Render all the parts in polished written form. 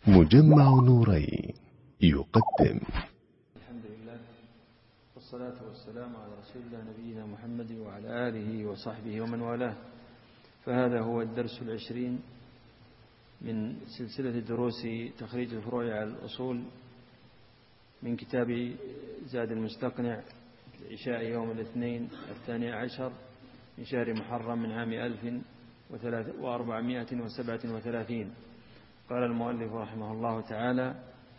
مجمع نورين يقدم. الحمد لله والصلاة والسلام على رسول الله نبينا محمد وعلى آله وصحبه ومن والاه. فهذا هو الدرس 20 من سلسلة دروس تخريج الفروع على الأصول من كتاب زاد المستقنع العشاء يوم الاثنين 12 من شهر محرم من عام 1437. قال المؤلف رحمه الله تعالى: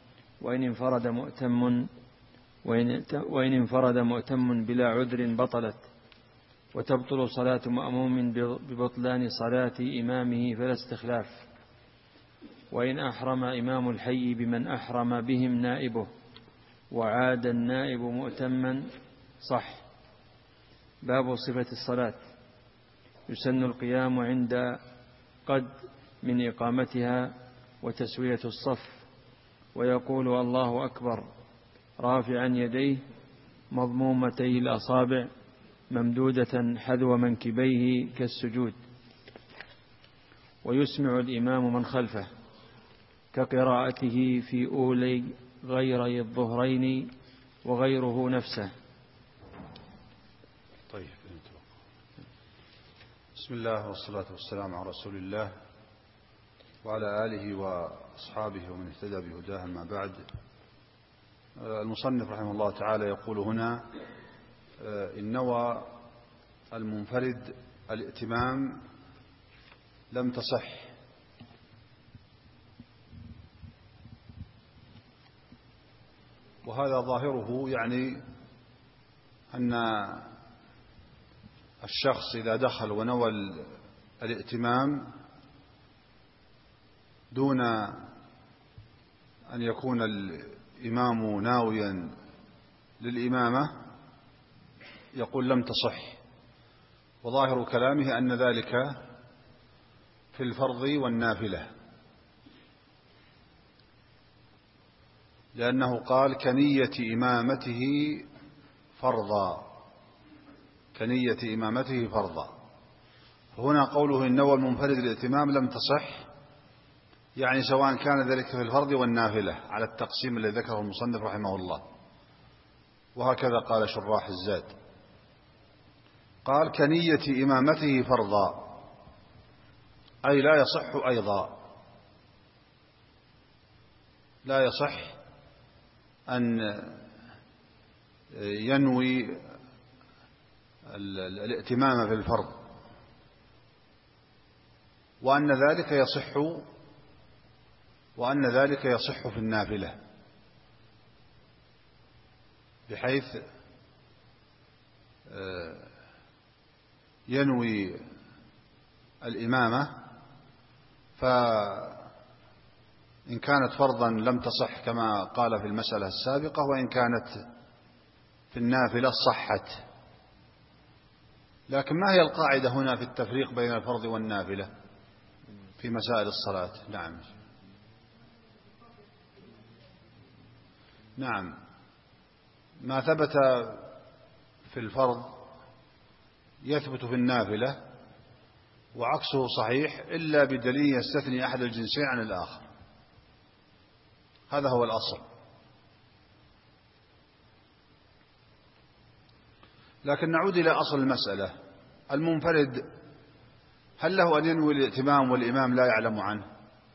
وإن انفرد مؤتم بلا عذر بطلت، وتبطل صلاة مأموم ببطلان صلاة إمامه فلا استخلاف. وإن أحرم إمام الحي بمن أحرم بهم نائبه وعاد النائب مؤتما صح. باب صفة الصلاة: يسن القيام عند قد من إقامتها وتسوية الصف، ويقول الله أكبر رافعا يديه مضمومتي الأصابع ممدودة حذو منكبيه كالسجود، ويسمع الإمام من خلفه كقراءته في أولي غيري الظهرين وغيره نفسه. طيب، بسم الله والصلاة والسلام على رسول الله وعلى آله وأصحابه ومن اهتدى بهداه. ما بعد، المصنف رحمه الله تعالى يقول هنا: إن نوى المنفرد الائتمام لم تصح. وهذا ظاهره يعني أن الشخص إذا دخل ونوى الائتمام دون أن يكون الإمام ناويا للإمامة يقول لم تصح. وظاهر كلامه أن ذلك في الفرض والنافلة، لأنه قال كنية إمامته فرضا، كنية إمامته فرضا. فهنا قوله إن نوى المنفرد الائتمام لم تصح، يعني سواء كان ذلك في الفرض والنافلة على التقسيم الذي ذكره المصنف رحمه الله. وهكذا قال شراح الزاد، قال كنية إمامته فرضا، أي لا يصح أيضا، لا يصح أن ينوي الائتمام في الفرض، وأن ذلك يصح في النافلة، بحيث ينوي الإمامة، فإن كانت فرضا لم تصح كما قال في المسألة السابقة، وإن كانت في النافلة صحت. لكن ما هي القاعدة هنا في التفريق بين الفرض والنافلة في مسائل الصلاة؟ نعم، ما ثبت في الفرض يثبت في النافلة، وعكسه صحيح إلا بدليل يستثني أحد الجنسين عن الآخر. هذا هو الأصل. لكن نعود إلى أصل المسألة: المنفرد هل له أن ينوي الائتمام والإمام لا يعلم عنه،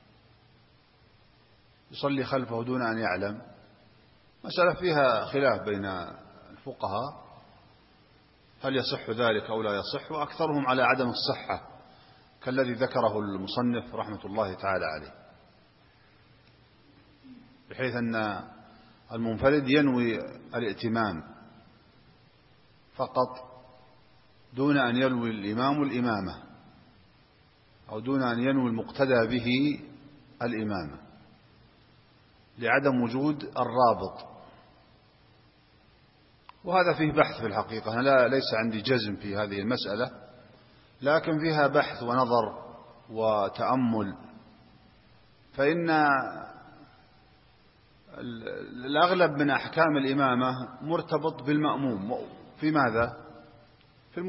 يصلي خلفه دون أن يعلم؟ مسألة فيها خلاف بين الفقهاء، هل يصح ذلك أو لا يصح، وأكثرهم على عدم الصحة كالذي ذكره المصنف رحمة الله تعالى عليه، بحيث أن المنفرد ينوي الائتمام فقط دون أن ينوي الإمام الإمامة، أو دون أن ينوي المقتدى به الإمامة، لعدم وجود الرابط. وهذا فيه بحث في الحقيقة، أنا ليس عندي جزم في هذه المسألة، لكن فيها بحث ونظر وتأمل. فإن الأغلب من أحكام الإمامة مرتبط بالمأموم. في ماذا؟ في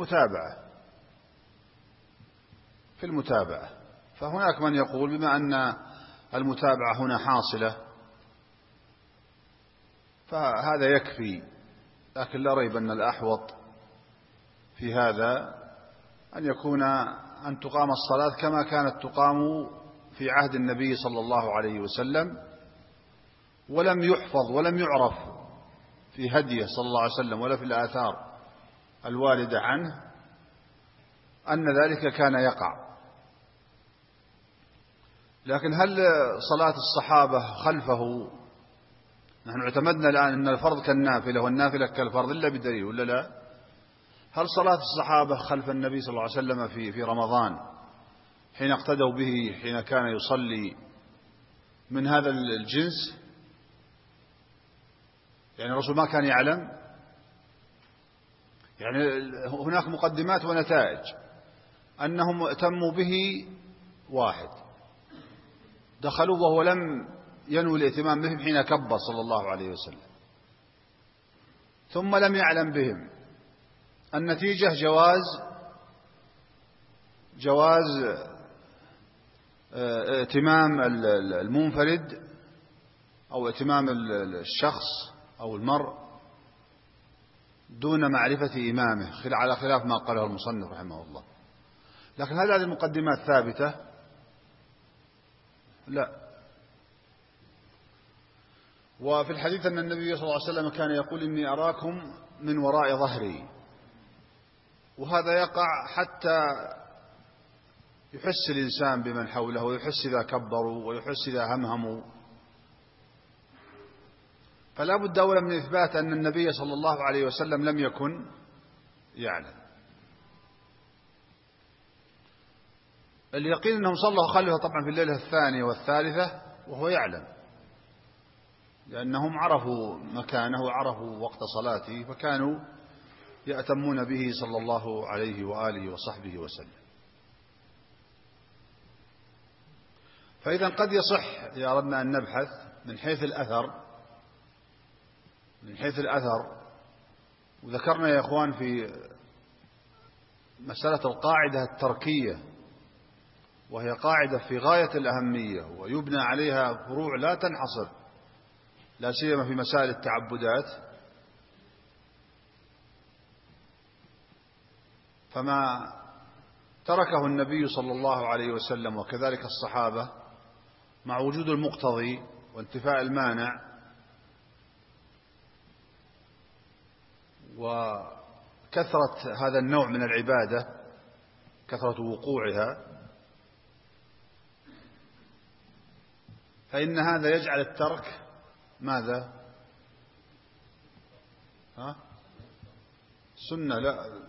المتابعة. فهناك من يقول بما أن المتابعة هنا حاصلة فهذا يكفي. لكن لا ريب أن الأحوط في هذا أن تقام الصلاة كما كانت تقام في عهد النبي صلى الله عليه وسلم، ولم يحفظ ولم يعرف في هديه صلى الله عليه وسلم ولا في الآثار الواردة عنه أن ذلك كان يقع. لكن هل صلاة الصحابة خلفه، نحن اعتمدنا الآن أن الفرض كالنافلة والنافلة كالفرض إلا بدليل ولا لا؟ هل صلاة الصحابة خلف النبي صلى الله عليه وسلم في رمضان حين اقتدوا به حين كان يصلي من هذا الجنس؟ يعني الرسول ما كان يعلم؟ يعني هناك مقدمات ونتائج أنهم ائتموا به، واحد دخلوا وهو لم ينوي الائتمام بهم حين كبر صلى الله عليه وسلم، ثم لم يعلم بهم. النتيجة جواز ائتمام المنفرد أو ائتمام الشخص أو المرء دون معرفة إمامه، على خلاف ما قاله المصنف رحمه الله. لكن هل هذه المقدمات ثابتة؟ لا. وفي الحديث أن النبي صلى الله عليه وسلم كان يقول إني أراكم من وراء ظهري، وهذا يقع حتى يحس الإنسان بمن حوله، ويحس إذا كبروا ويحس إذا همهموا. فلا بد أولا من إثبات أن النبي صلى الله عليه وسلم لم يكن يعلم. اليقين أنهم صلوا خلفه طبعا في الليلة الثانية والثالثة وهو يعلم، لأنهم عرفوا مكانه وعرفوا وقت صلاته، فكانوا يأتمون به صلى الله عليه وآله وصحبه وسلم. فإذا قد يصح إذا أردنا أن نبحث من حيث الأثر، وذكرنا يا إخوان في مسألة القاعدة التركية، وهي قاعدة في غاية الأهمية ويبنى عليها فروع لا تنحصر، لا سيما في مسائل التعبدات. فما تركه النبي صلى الله عليه وسلم وكذلك الصحابة مع وجود المقتضي وانتفاء المانع وكثرة هذا النوع من العبادة، كثرة وقوعها، فإن هذا يجعل الترك ماذا؟ سنة؟ لا،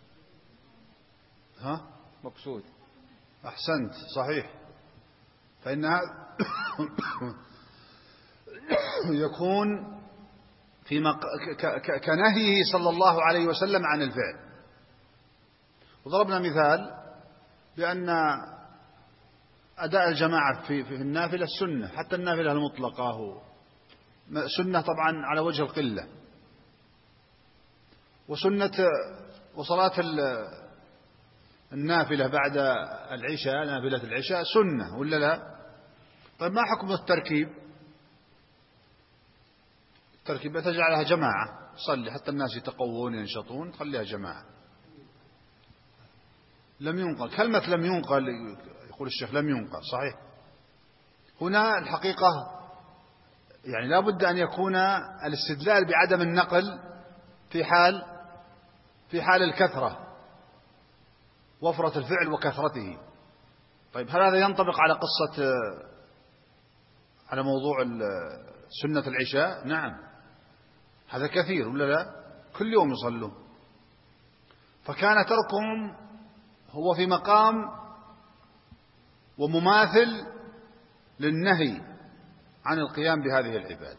مقصود. أحسنت، صحيح. فإن هذا يكون كنهيه صلى الله عليه وسلم عن الفعل. وضربنا مثال بأن أداء الجماعة في النافلة سنة، حتى النافلة المطلقة سنة طبعا على وجه القلة، وصلاة النافلة بعد العشاء، نافلة العشاء سنة ولا لا؟ طيب ما حكم التركيب تجعلها جماعة صلي حتى الناس يتقوون ينشطون، خليها جماعة. لم ينقل كلمة لم ينقل، يقول الشيخ لم ينقل، صحيح. هنا الحقيقة يعني لا بد أن يكون الاستدلال بعدم النقل في حال الكثرة، وفرة الفعل وكثرته. طيب هل هذا ينطبق على موضوع سنة العشاء؟ نعم، هذا كثير ولا لا؟ كل يوم يصلون. فكان تركهم هو في مقام ومماثل للنهي عن القيام بهذه العبادة.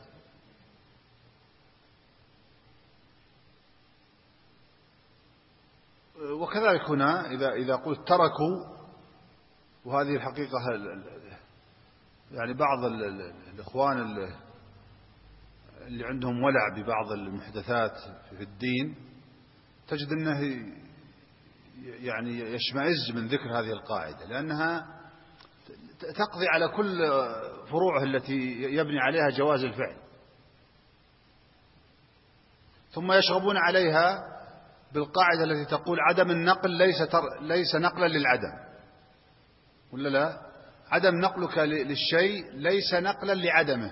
وكذلك هنا إذا قلت تركوا، وهذه الحقيقة يعني بعض الإخوان اللي عندهم ولع ببعض المحدثات في الدين تجد أنه يعني يشمئز من ذكر هذه القاعدة، لأنها تقضي على كل فروعه التي يبني عليها جواز الفعل، ثم يشغبون عليها بالقاعدة التي تقول عدم النقل ليس نقلا للعدم، ولا لا؟ عدم نقلك للشيء ليس نقلا لعدمه،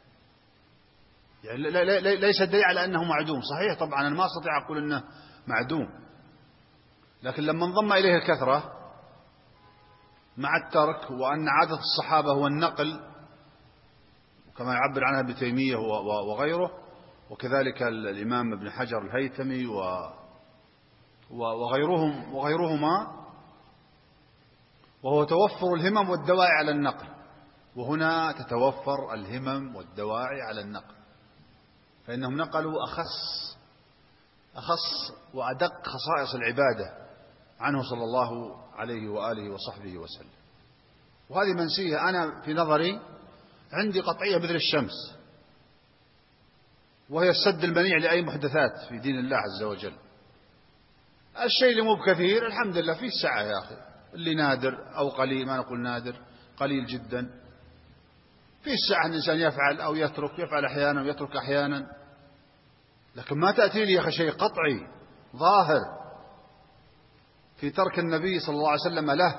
يعني ليس دليل على أنه معدوم. صحيح طبعا أنا ما أستطيع أقول أنه معدوم، لكن لما انضم إليه الكثرة مع الترك، وأن عادة الصحابة هو النقل كما يعبر عنها ابن تيمية وغيره، وكذلك الإمام ابن حجر الهيثمي وغيرهما، وهو توفر الهمم والدواعي على النقل. وهنا تتوفر الهمم والدواعي على النقل، فإنهم نقلوا أخص وأدق خصائص العبادة عنه صلى الله عليه وآله وصحبه وسلم. وهذه منسية أنا في نظري عندي قطعية مثل الشمس، وهي السد المنيع لأي محدثات في دين الله عز وجل. الشيء اللي مو بكثير الحمد لله فيه السعة يا أخي، اللي نادر أو قليل، ما نقول نادر، قليل جدا، فيه السعة أن الإنسان يفعل أو يفعل أحيانا ويترك أحيانا. لكن ما تأتي لي يا أخي شيء قطعي ظاهر في ترك النبي صلى الله عليه وسلم له،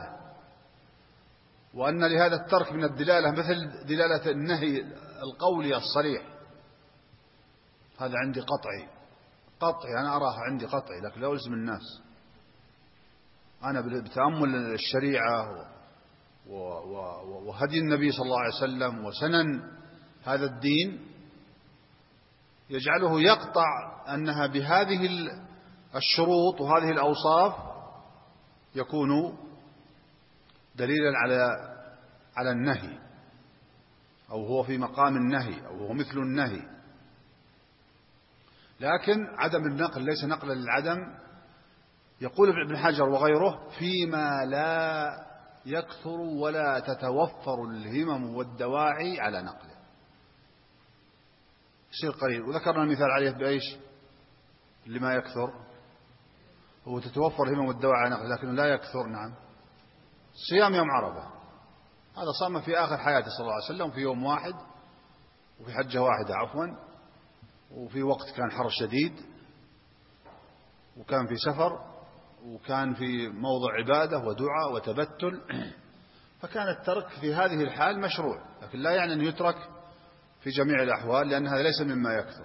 وأن لهذا الترك من الدلالة مثل دلالة النهي القولي الصريح. هذا عندي قطعي أنا أراه عندي قطعي، لكن لا ألزم الناس. أنا بتأمل الشريعة وهدي النبي صلى الله عليه وسلم وسنن هذا الدين يجعله يقطع أنها بهذه الشروط وهذه الأوصاف يكون دليلا على النهي، أو هو في مقام النهي، أو هو مثل النهي. لكن عدم النقل ليس نقلا للعدم. يقول ابن حجر وغيره فيما لا يكثر ولا تتوفر الهمم والدواعي على نقله، يصير قليل. وذكرنا المثال عليه بإيش؟ لما يكثر هو تتوفر الهمم والدواعي على نقله لكنه لا يكثر. نعم، صيام يوم عرفة، هذا صام في آخر حياته صلى الله عليه وسلم في يوم واحد وفي حجة واحدة عفوا، وفي وقت كان حر شديد، وكان في سفر، وكان في موضع عبادة ودعاء وتبتل، فكان الترك في هذه الحال مشروع، لكن لا يعني أن يترك في جميع الأحوال، لأن هذا ليس مما يكثر.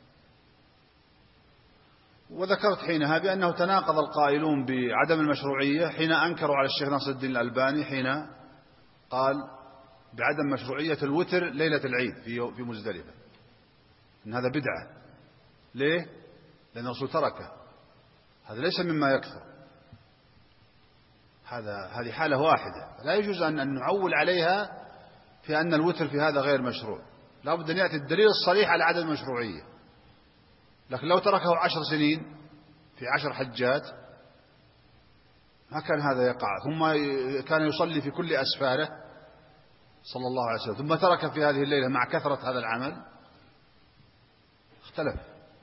وذكرت حينها بأنه تناقض القائلون بعدم المشروعية حين أنكروا على الشيخ ناصر الدين الألباني حين قال بعدم مشروعية الوتر ليلة العيد في مزدلفة، إن هذا بدعة. ليه؟ لأن الرسول تركه، هذا ليس مما يكثر، هذه حالة واحدة، لا يجوز أن نعول عليها في أن الوتر في هذا غير مشروع. لا بد أن يأتي الدليل الصريح على عدم المشروعية. لكن لو تركه 10 سنين في 10 حجات ما كان هذا يقع. ثم كان يصلي في كل أسفاره صلى الله عليه وسلم، ثم ترك في هذه الليلة مع كثرة هذا العمل، اختلف.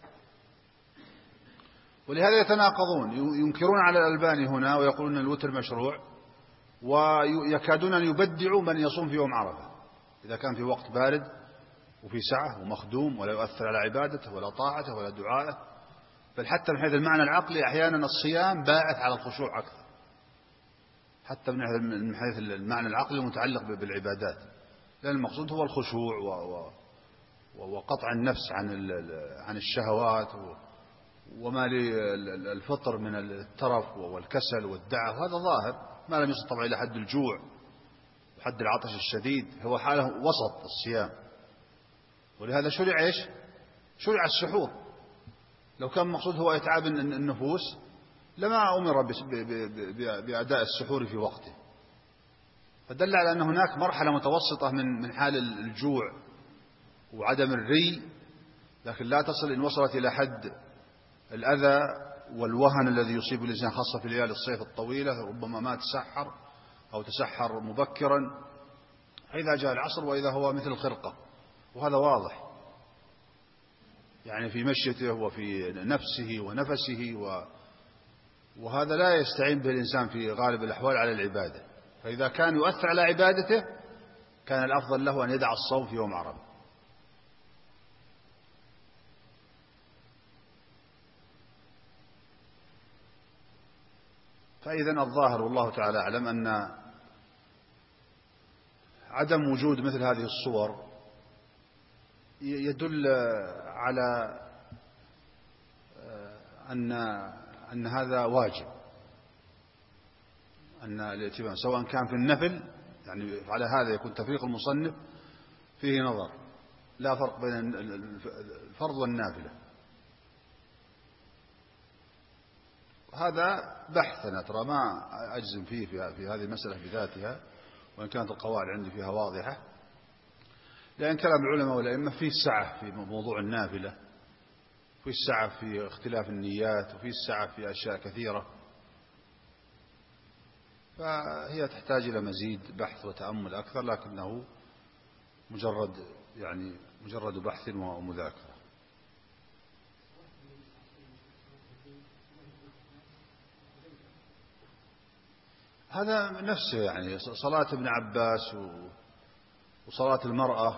ولهذا يتناقضون، ينكرون على الألباني هنا ويقولون الوتر مشروع، ويكادون أن يبدعوا من يصوم في يوم عرفة إذا كان في وقت بارد وفي سعة ومخدوم ولا يؤثر على عبادته ولا طاعته ولا دعائه. بل حتى من حيث المعنى العقلي أحيانا الصيام باعث على الخشوع أكثر، حتى من حيث المعنى العقلي المتعلق بالعبادات، لأن المقصود هو الخشوع وقطع النفس عن الشهوات وما للفطر من الترف والكسل والدعة، وهذا ظاهر ما لم يصل طبعا إلى حد الجوع وحد العطش الشديد، هو حاله وسط الصيام. ولهذا شرع إيش؟ شرع السحور. لو كان مقصود هو إتعاب النفوس لما أمر بأداء السحور في وقته، فدل على أن هناك مرحلة متوسطة من حال الجوع وعدم الري، لكن لا تصل إن وصلت إلى حد الأذى والوهن الذي يصيب الإنسان خاصة في ليالي الصيف الطويلة، ربما ما تسحر أو تسحر مبكرا إذا جاء العصر وإذا هو مثل الخرقة، وهذا واضح يعني في مشيته وفي نفسه ونفسه، وهذا لا يستعين به الإنسان في غالب الأحوال على العبادة. فإذا كان يؤثر على عبادته كان الأفضل له أن يدع الصوم في يوم عرفة. فإذا الظاهر والله تعالى أعلم أن عدم وجود مثل هذه الصور يدل على أن هذا واجب، أن الائتمان سواء كان في النفل، يعني على هذا يكون تفريق المصنف فيه نظر، لا فرق بين الفرض والنافلة. هذا بحث أنا ترى ما أجزم فيه في هذه المسألة بذاتها، وإن كانت القواعد عندي فيها واضحة، لأن كلام العلماء والأئمة فيه السعة في موضوع النافلة، فيه السعة في اختلاف النيات، وفيه السعة في أشياء كثيرة، فهي تحتاج إلى مزيد بحث وتأمل أكثر، لكنه مجرد بحث ومذاكرة. هذا نفسه يعني صلاة ابن عباس وصلاة المرأة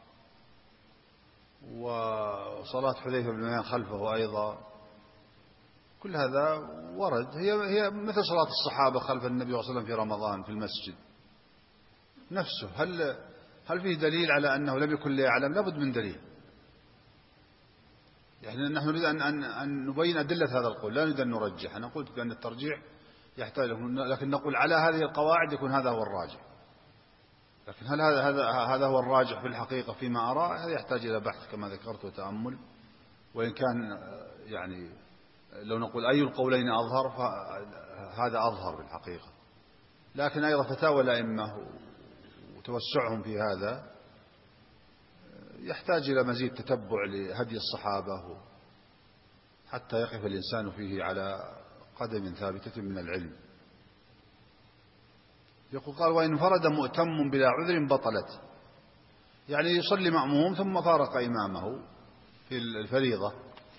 وصلاة حذيفة بن اليمان خلفه أيضا، كل هذا ورد، هي مثل صلاة الصحابة خلف النبي صلى الله عليه وسلم في رمضان في المسجد نفسه. هل فيه دليل على أنه لم يكن ليعلم؟ لابد من دليل. يعني نحن نريد أن نبين أدلة هذا القول، لا نريد أن نرجح. أنا قلت بأن الترجيح يحتاج، لكن نقول على هذه القواعد يكون هذا هو الراجح. لكن هل هذا هو الراجح في الحقيقة فيما أرى؟ هذا يحتاج إلى بحث كما ذكرت وتأمل، وإن كان يعني لو نقول أي القولين أظهر فهذا أظهر في الحقيقة. لكن أيضا فتاوى الأئمة وتوسعهم في هذا يحتاج إلى مزيد تتبع لهدي الصحابة حتى يقف الإنسان فيه على قدم ثابتة من العلم. يقول قال: وإن انفرد مؤتم بلا عذر بطلت، يعني يصلي مأموم ثم فارق إمامه في الفريضة،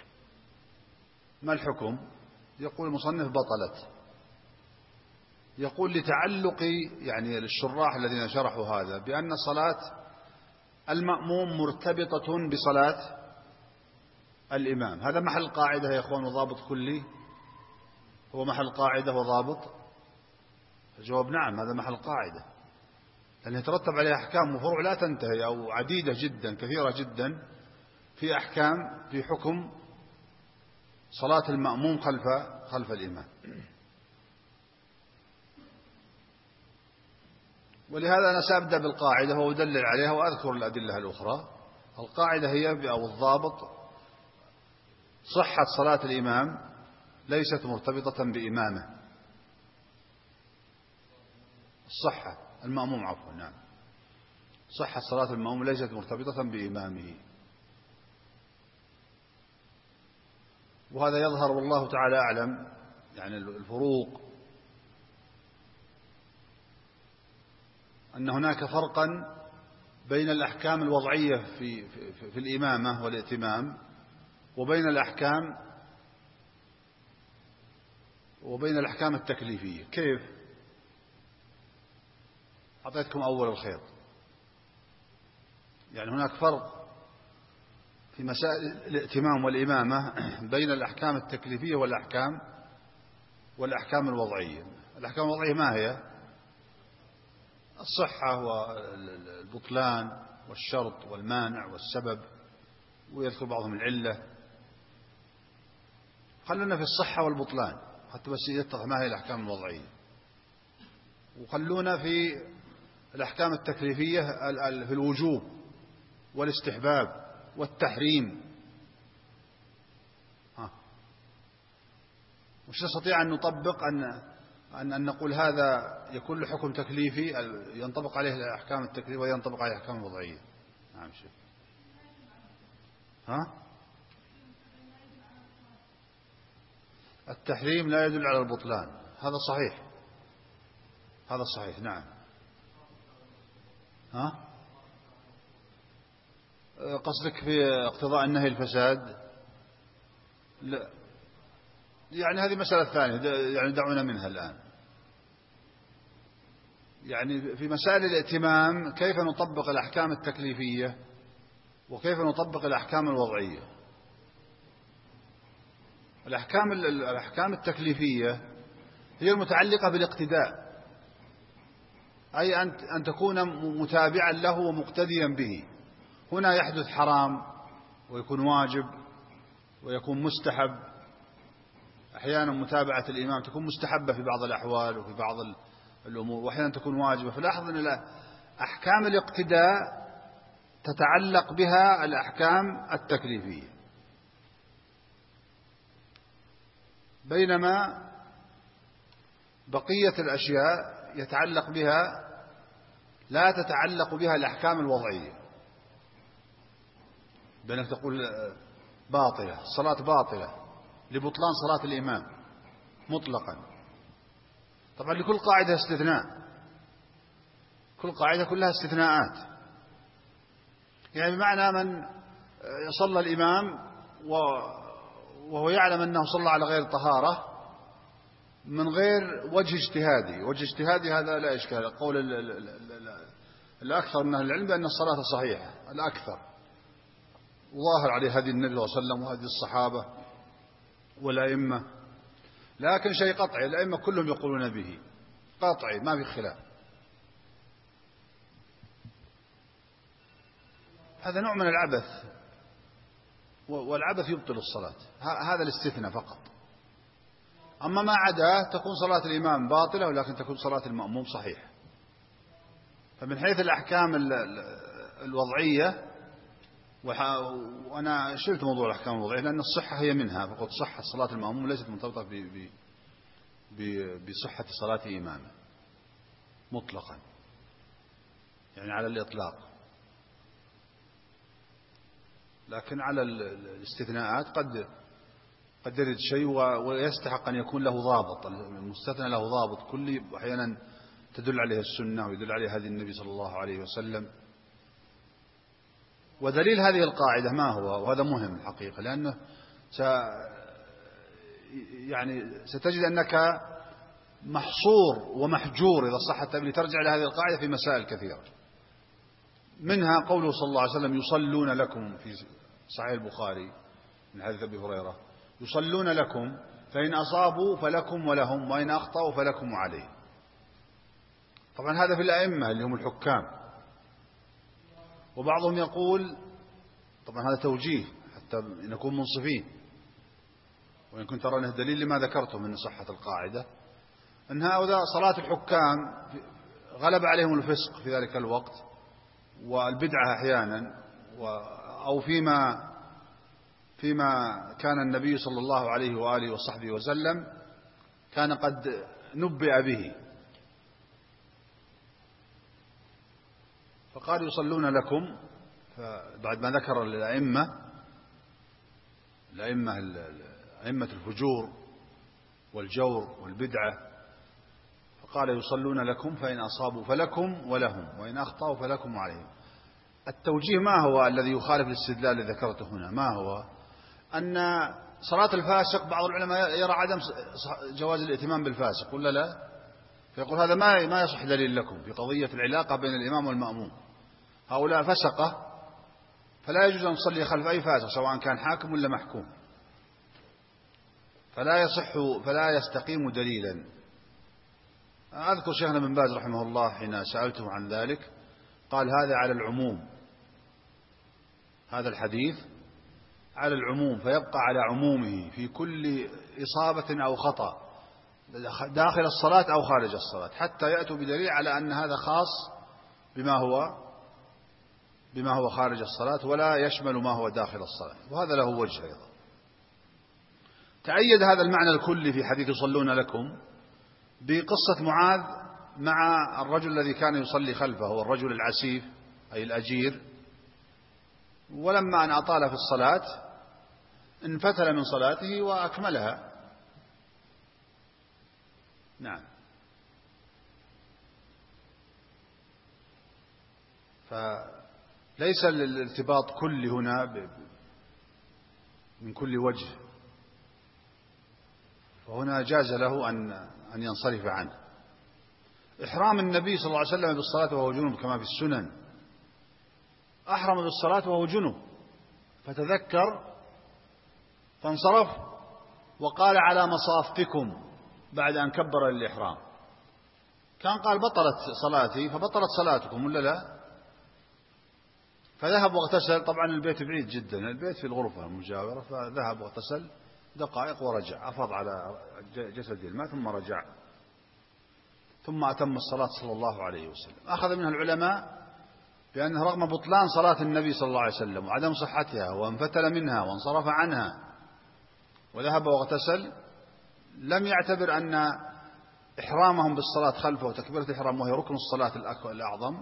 ما الحكم؟ يقول المصنف: بطلت. يقول لتعلق يعني للشراح الذين شرحوا هذا بأن صلاة المأموم مرتبطة بصلاة الإمام. هذا محل قاعدة يا أخوان وضابط كلي، هو محل قاعدة وضابط. الجواب نعم، هذا محل قاعدة، لأن يترتب عليها أحكام وفروع لا تنتهي، أو عديدة جدا كثيرة جدا في أحكام في حكم صلاة المأموم خلف الإمام. ولهذا أنا سأبدأ بالقاعدة وأدلل عليها وأذكر الأدلة الأخرى. القاعدة هي أو الضابط: صحة صلاة الإمام ليست مرتبطة بإمامه. الصحة المأموم عفوا نعم، صحة صلاة المأموم ليست مرتبطة بإمامه. وهذا يظهر والله تعالى أعلم، يعني الفروق أن هناك فرقا بين الأحكام الوضعية في الإمامة والائتمام وبين الأحكام التكليفية. كيف؟ أعطيتكم أول الخيط. يعني هناك فرق في مسائل الائتمام والإمامة بين الأحكام التكليفية والأحكام الوضعية. الأحكام الوضعية ما هي؟ الصحة والبطلان والشرط والمانع والسبب، ويذكر بعضهم العلة. خلونا في الصحة والبطلان حتى بس يتضح ما هي الأحكام الوضعية، وخلونا في الأحكام التكليفية في الوجوب والاستحباب والتحريم. مش نستطيع أن نطبق أن نقول هذا يكون له حكم تكليفي ينطبق عليه الأحكام التكليفية وينطبق عليه الأحكام الوضعية. نعم شيخ. التحريم لا يدل على البطلان، هذا صحيح، هذا صحيح نعم. قصدك في اقتضاء النهي الفساد؟ لا، يعني هذه مسألة ثانية، يعني دعونا منها الآن. يعني في مسائل الائتمام كيف نطبق الأحكام التكليفية وكيف نطبق الأحكام الوضعية. الأحكام التكليفية هي المتعلقة بالاقتداء، أي أن تكون متابعا له ومقتديا به. هنا يحدث حرام ويكون واجب ويكون مستحب. أحيانا متابعة الإمام تكون مستحبة في بعض الأحوال وفي بعض الأمور، وأحيانا تكون واجبة. فلاحظ أن أحكام الاقتداء تتعلق بها الأحكام التكليفية، بينما بقية الأشياء يتعلق بها لا تتعلق بها الأحكام الوضعية. بأنك تقول باطلة، الصلاة باطلة لبطلان صلاة الإمام مطلقا. طبعا لكل قاعدة استثناء، كل قاعدة كلها استثناءات. يعني بمعنى من صلى الإمام وهو يعلم أنه صلى على غير طهارة من غير وجه اجتهادي، وجه اجتهادي هذا لا إشكال. قول الأكثر من أهل العلم بأن الصلاة صحيحة، الأكثر ظاهر عليه هدي النبي صلى الله عليه وسلم وهدي الصحابة والأئمة. لكن شيء قطعي الأئمة كلهم يقولون به، قطعي ما في خلاف. هذا نوع من العبث، والعبث يبطل الصلاة. هذا الاستثناء فقط. أما ما عداه تكون صلاة الإمام باطلة، ولكن تكون صلاة المأموم صحيحة. فمن حيث الأحكام الوضعية، وأنا شلت موضوع الأحكام الوضعية لأن الصحة هي منها، فقد صحة صلاة المأموم ليست مرتبطة بصحة صلاة إمامه مطلقا، يعني على الإطلاق. لكن على الاستثناءات قد يرد شيء ويستحق أن يكون له ضابط. المستثنى له ضابط كلي، وأحيانا تدل عليه السنة ويدل عليه هدي النبي صلى الله عليه وسلم. ودليل هذه القاعدة ما هو؟ وهذا مهم الحقيقة، لأنه ستجد أنك محصور ومحجور إذا صح التعبير ترجع لهذه القاعدة في مسائل كثيرة. منها قوله صلى الله عليه وسلم: يصلون لكم، في صحيح البخاري من حديث أبي هريرة: يصلون لكم فإن أصابوا فلكم ولهم، وإن أخطأوا فلكم وعليهم. طبعا هذا في الأئمة اللي هم الحكام. وبعضهم يقول، طبعا هذا توجيه حتى نكون منصفين، وإن كنت ترى أنه دليل لما ذكرته من صحة القاعدة، أن هؤلاء صلاة الحكام غلب عليهم الفسق في ذلك الوقت والبدعة أحيانا، أو فيما كان النبي صلى الله عليه وآله وصحبه وسلم كان قد نبئ به، فقال: يصلون لكم. بعد ما ذكر أئمة الفجور والجور والبدعة، فقال: يصلون لكم فإن أصابوا فلكم ولهم، وإن أخطأوا فلكم وعليهم. التوجيه ما هو الذي يخالف الاستدلال الذي ذكرته هنا؟ ما هو؟ أن صلاة الفاسق بعض العلماء يرى عدم جواز الائتمام بالفاسق ولا لا؟ فيقول هذا ما يصح دليل لكم في قضية العلاقة بين الإمام والمأموم. هؤلاء فسقة، فلا يجوز أن نصلي خلف أي فاسق سواء كان حاكم ولا محكوم، فلا يستقيم دليلا. أذكر شيخنا بن باز رحمه الله حين سألته عن ذلك قال: هذا على العموم، هذا الحديث على العموم، فيبقى على عمومه في كل إصابة أو خطأ داخل الصلاة أو خارج الصلاة، حتى يأتوا بدليل على أن هذا خاص بما هو خارج الصلاة ولا يشمل ما هو داخل الصلاة. وهذا له وجه أيضا. تأيد هذا المعنى الكلي في حديث يصلون لكم بقصة معاذ مع الرجل الذي كان يصلي خلفه، هو الرجل العسيف أي الأجير، ولما أن أطال في الصلاة انفتل من صلاته وأكملها. نعم. فليس الارتباط كلي هنا من كل وجه، فهنا جاز له أن ينصرف عنه. إحرام النبي صلى الله عليه وسلم بالصلاة وهو جنوب كما في السنن، أحرم بالصلاة وهو جنوب فتذكر فانصرف وقال على مصافكم بعد أن كبر للإحرام. كان قال بطلت صلاتي فبطلت صلاتكم ولا لا؟ فذهب واغتسل. طبعا البيت بعيد جدا، البيت في الغرفة المجاورة، فذهب واغتسل دقائق ورجع، أفاض على جسده الماء ثم رجع، ثم أتم الصلاة صلى الله عليه وسلم. أخذ منها العلماء بأنه رغم بطلان صلاة النبي صلى الله عليه وسلم وعدم صحتها وانفتل منها وانصرف عنها وذهب واغتسل، لم يعتبر أن إحرامهم بالصلاة خلفه وتكبيرة الإحرام وهي ركن الصلاة الأعظم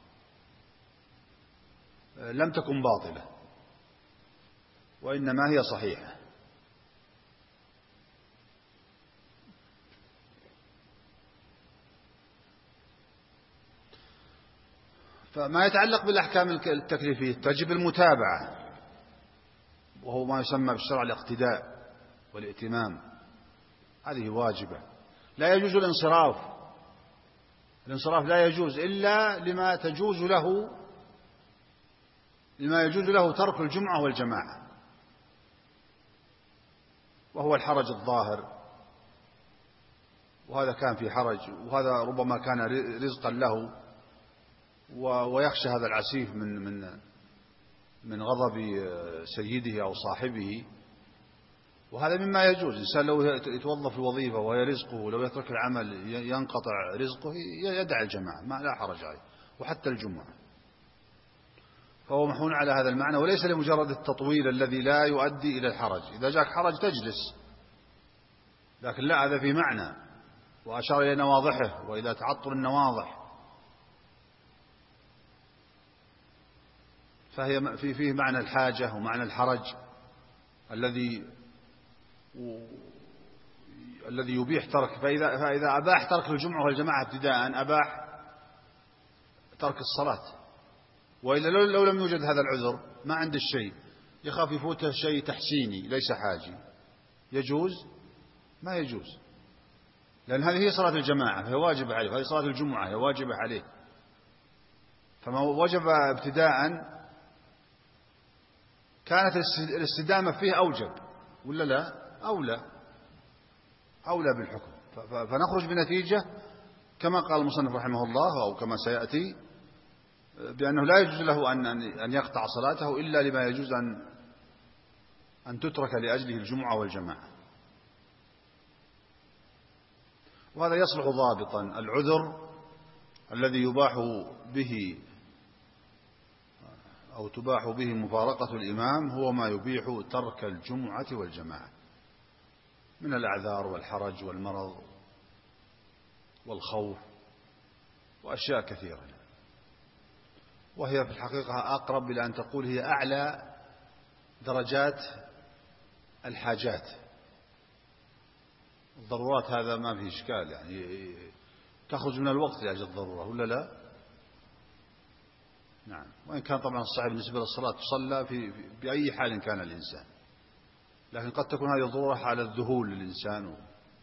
لم تكن باطلة، وإنما هي صحيحة. فما يتعلق بالأحكام التكليفية تجب المتابعة، وهو ما يسمى بالشرع الاقتداء والائتمام، هذه واجبة. لا يجوز الانصراف، الانصراف لا يجوز إلا لما يجوز له ترك الجمعة والجماعة، وهو الحرج الظاهر، وهذا كان في حرج، وهذا ربما كان رزقا له، ويخشى هذا العسيف من غضب سيده أو صاحبه، وهذا مما يجوز. الإنسان لو يتوظف الوظيفة وهي رزقه، لو يترك العمل ينقطع رزقه، يدع الجماعة، ما لا حرج عليه، وحتى الجمعة، فهو محون على هذا المعنى، وليس لمجرد التطويل الذي لا يؤدي إلى الحرج. إذا جاك حرج تجلس، لكن لا، هذا في معنى، وأشار إلى نواضحه، وإلى تعطل النواضح، فهي فيه معنى الحاجة ومعنى الحرج الذي يبيح ترك. فإذا أباح ترك الجمعة والجماعة ابتداء أباح ترك الصلاة، وإلا لو لم يوجد هذا العذر، ما عند الشيء، يخاف يفوته شيء تحسيني ليس حاجي، يجوز؟ ما يجوز، لأن هذه هي صلاة الجماعة فهي واجبة عليه، وهذه صلاة الجمعة هي واجبة عليه، فما وجب ابتداء كانت الاستدامة فيه أوجب ولا لا؟ أولى بالحكم. فنخرج بنتيجة كما قال المصنف رحمه الله، أو كما سيأتي، بأنه لا يجوز له أن يقطع صلاته إلا لما يجوز أن تترك لأجله الجمعة والجماعة. وهذا يصلح ضابطا. العذر الذي يباح به أو تباح به مفارقة الإمام هو ما يبيح ترك الجمعة والجماعة من الأعذار والحرج والمرض والخوف وأشياء كثيرة، وهي في الحقيقة أقرب إلى أن تقول هي أعلى درجات الحاجات. الضرورات هذا ما فيه إشكال، يعني تخرج من الوقت لأجل الضرورة ولا لا؟ نعم. وإن كان طبعا الصحيح بالنسبة للصلاة تصلى بأي حال كان الإنسان، لكن قد تكون هذه الضرورة على الذهول للإنسان.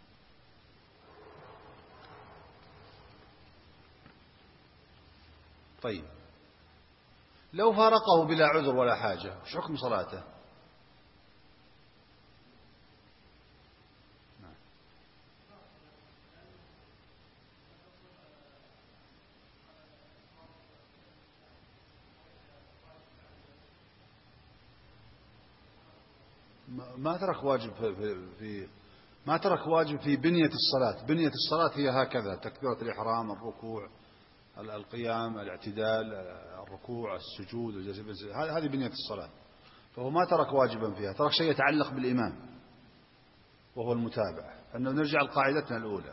طيب، لو فارقه بلا عذر ولا حاجة وش حكم صلاته؟ ما ترك واجب في بنية الصلاة. بنية الصلاة هي هكذا: تكبيرة الإحرام، الركوع، القيام، الاعتدال، الركوع، السجود، هذه بنية الصلاة. فهو ما ترك واجبا فيها، ترك شيء يتعلق بالإمام وهو المتابعة. أنه نرجع لقاعدتنا الأولى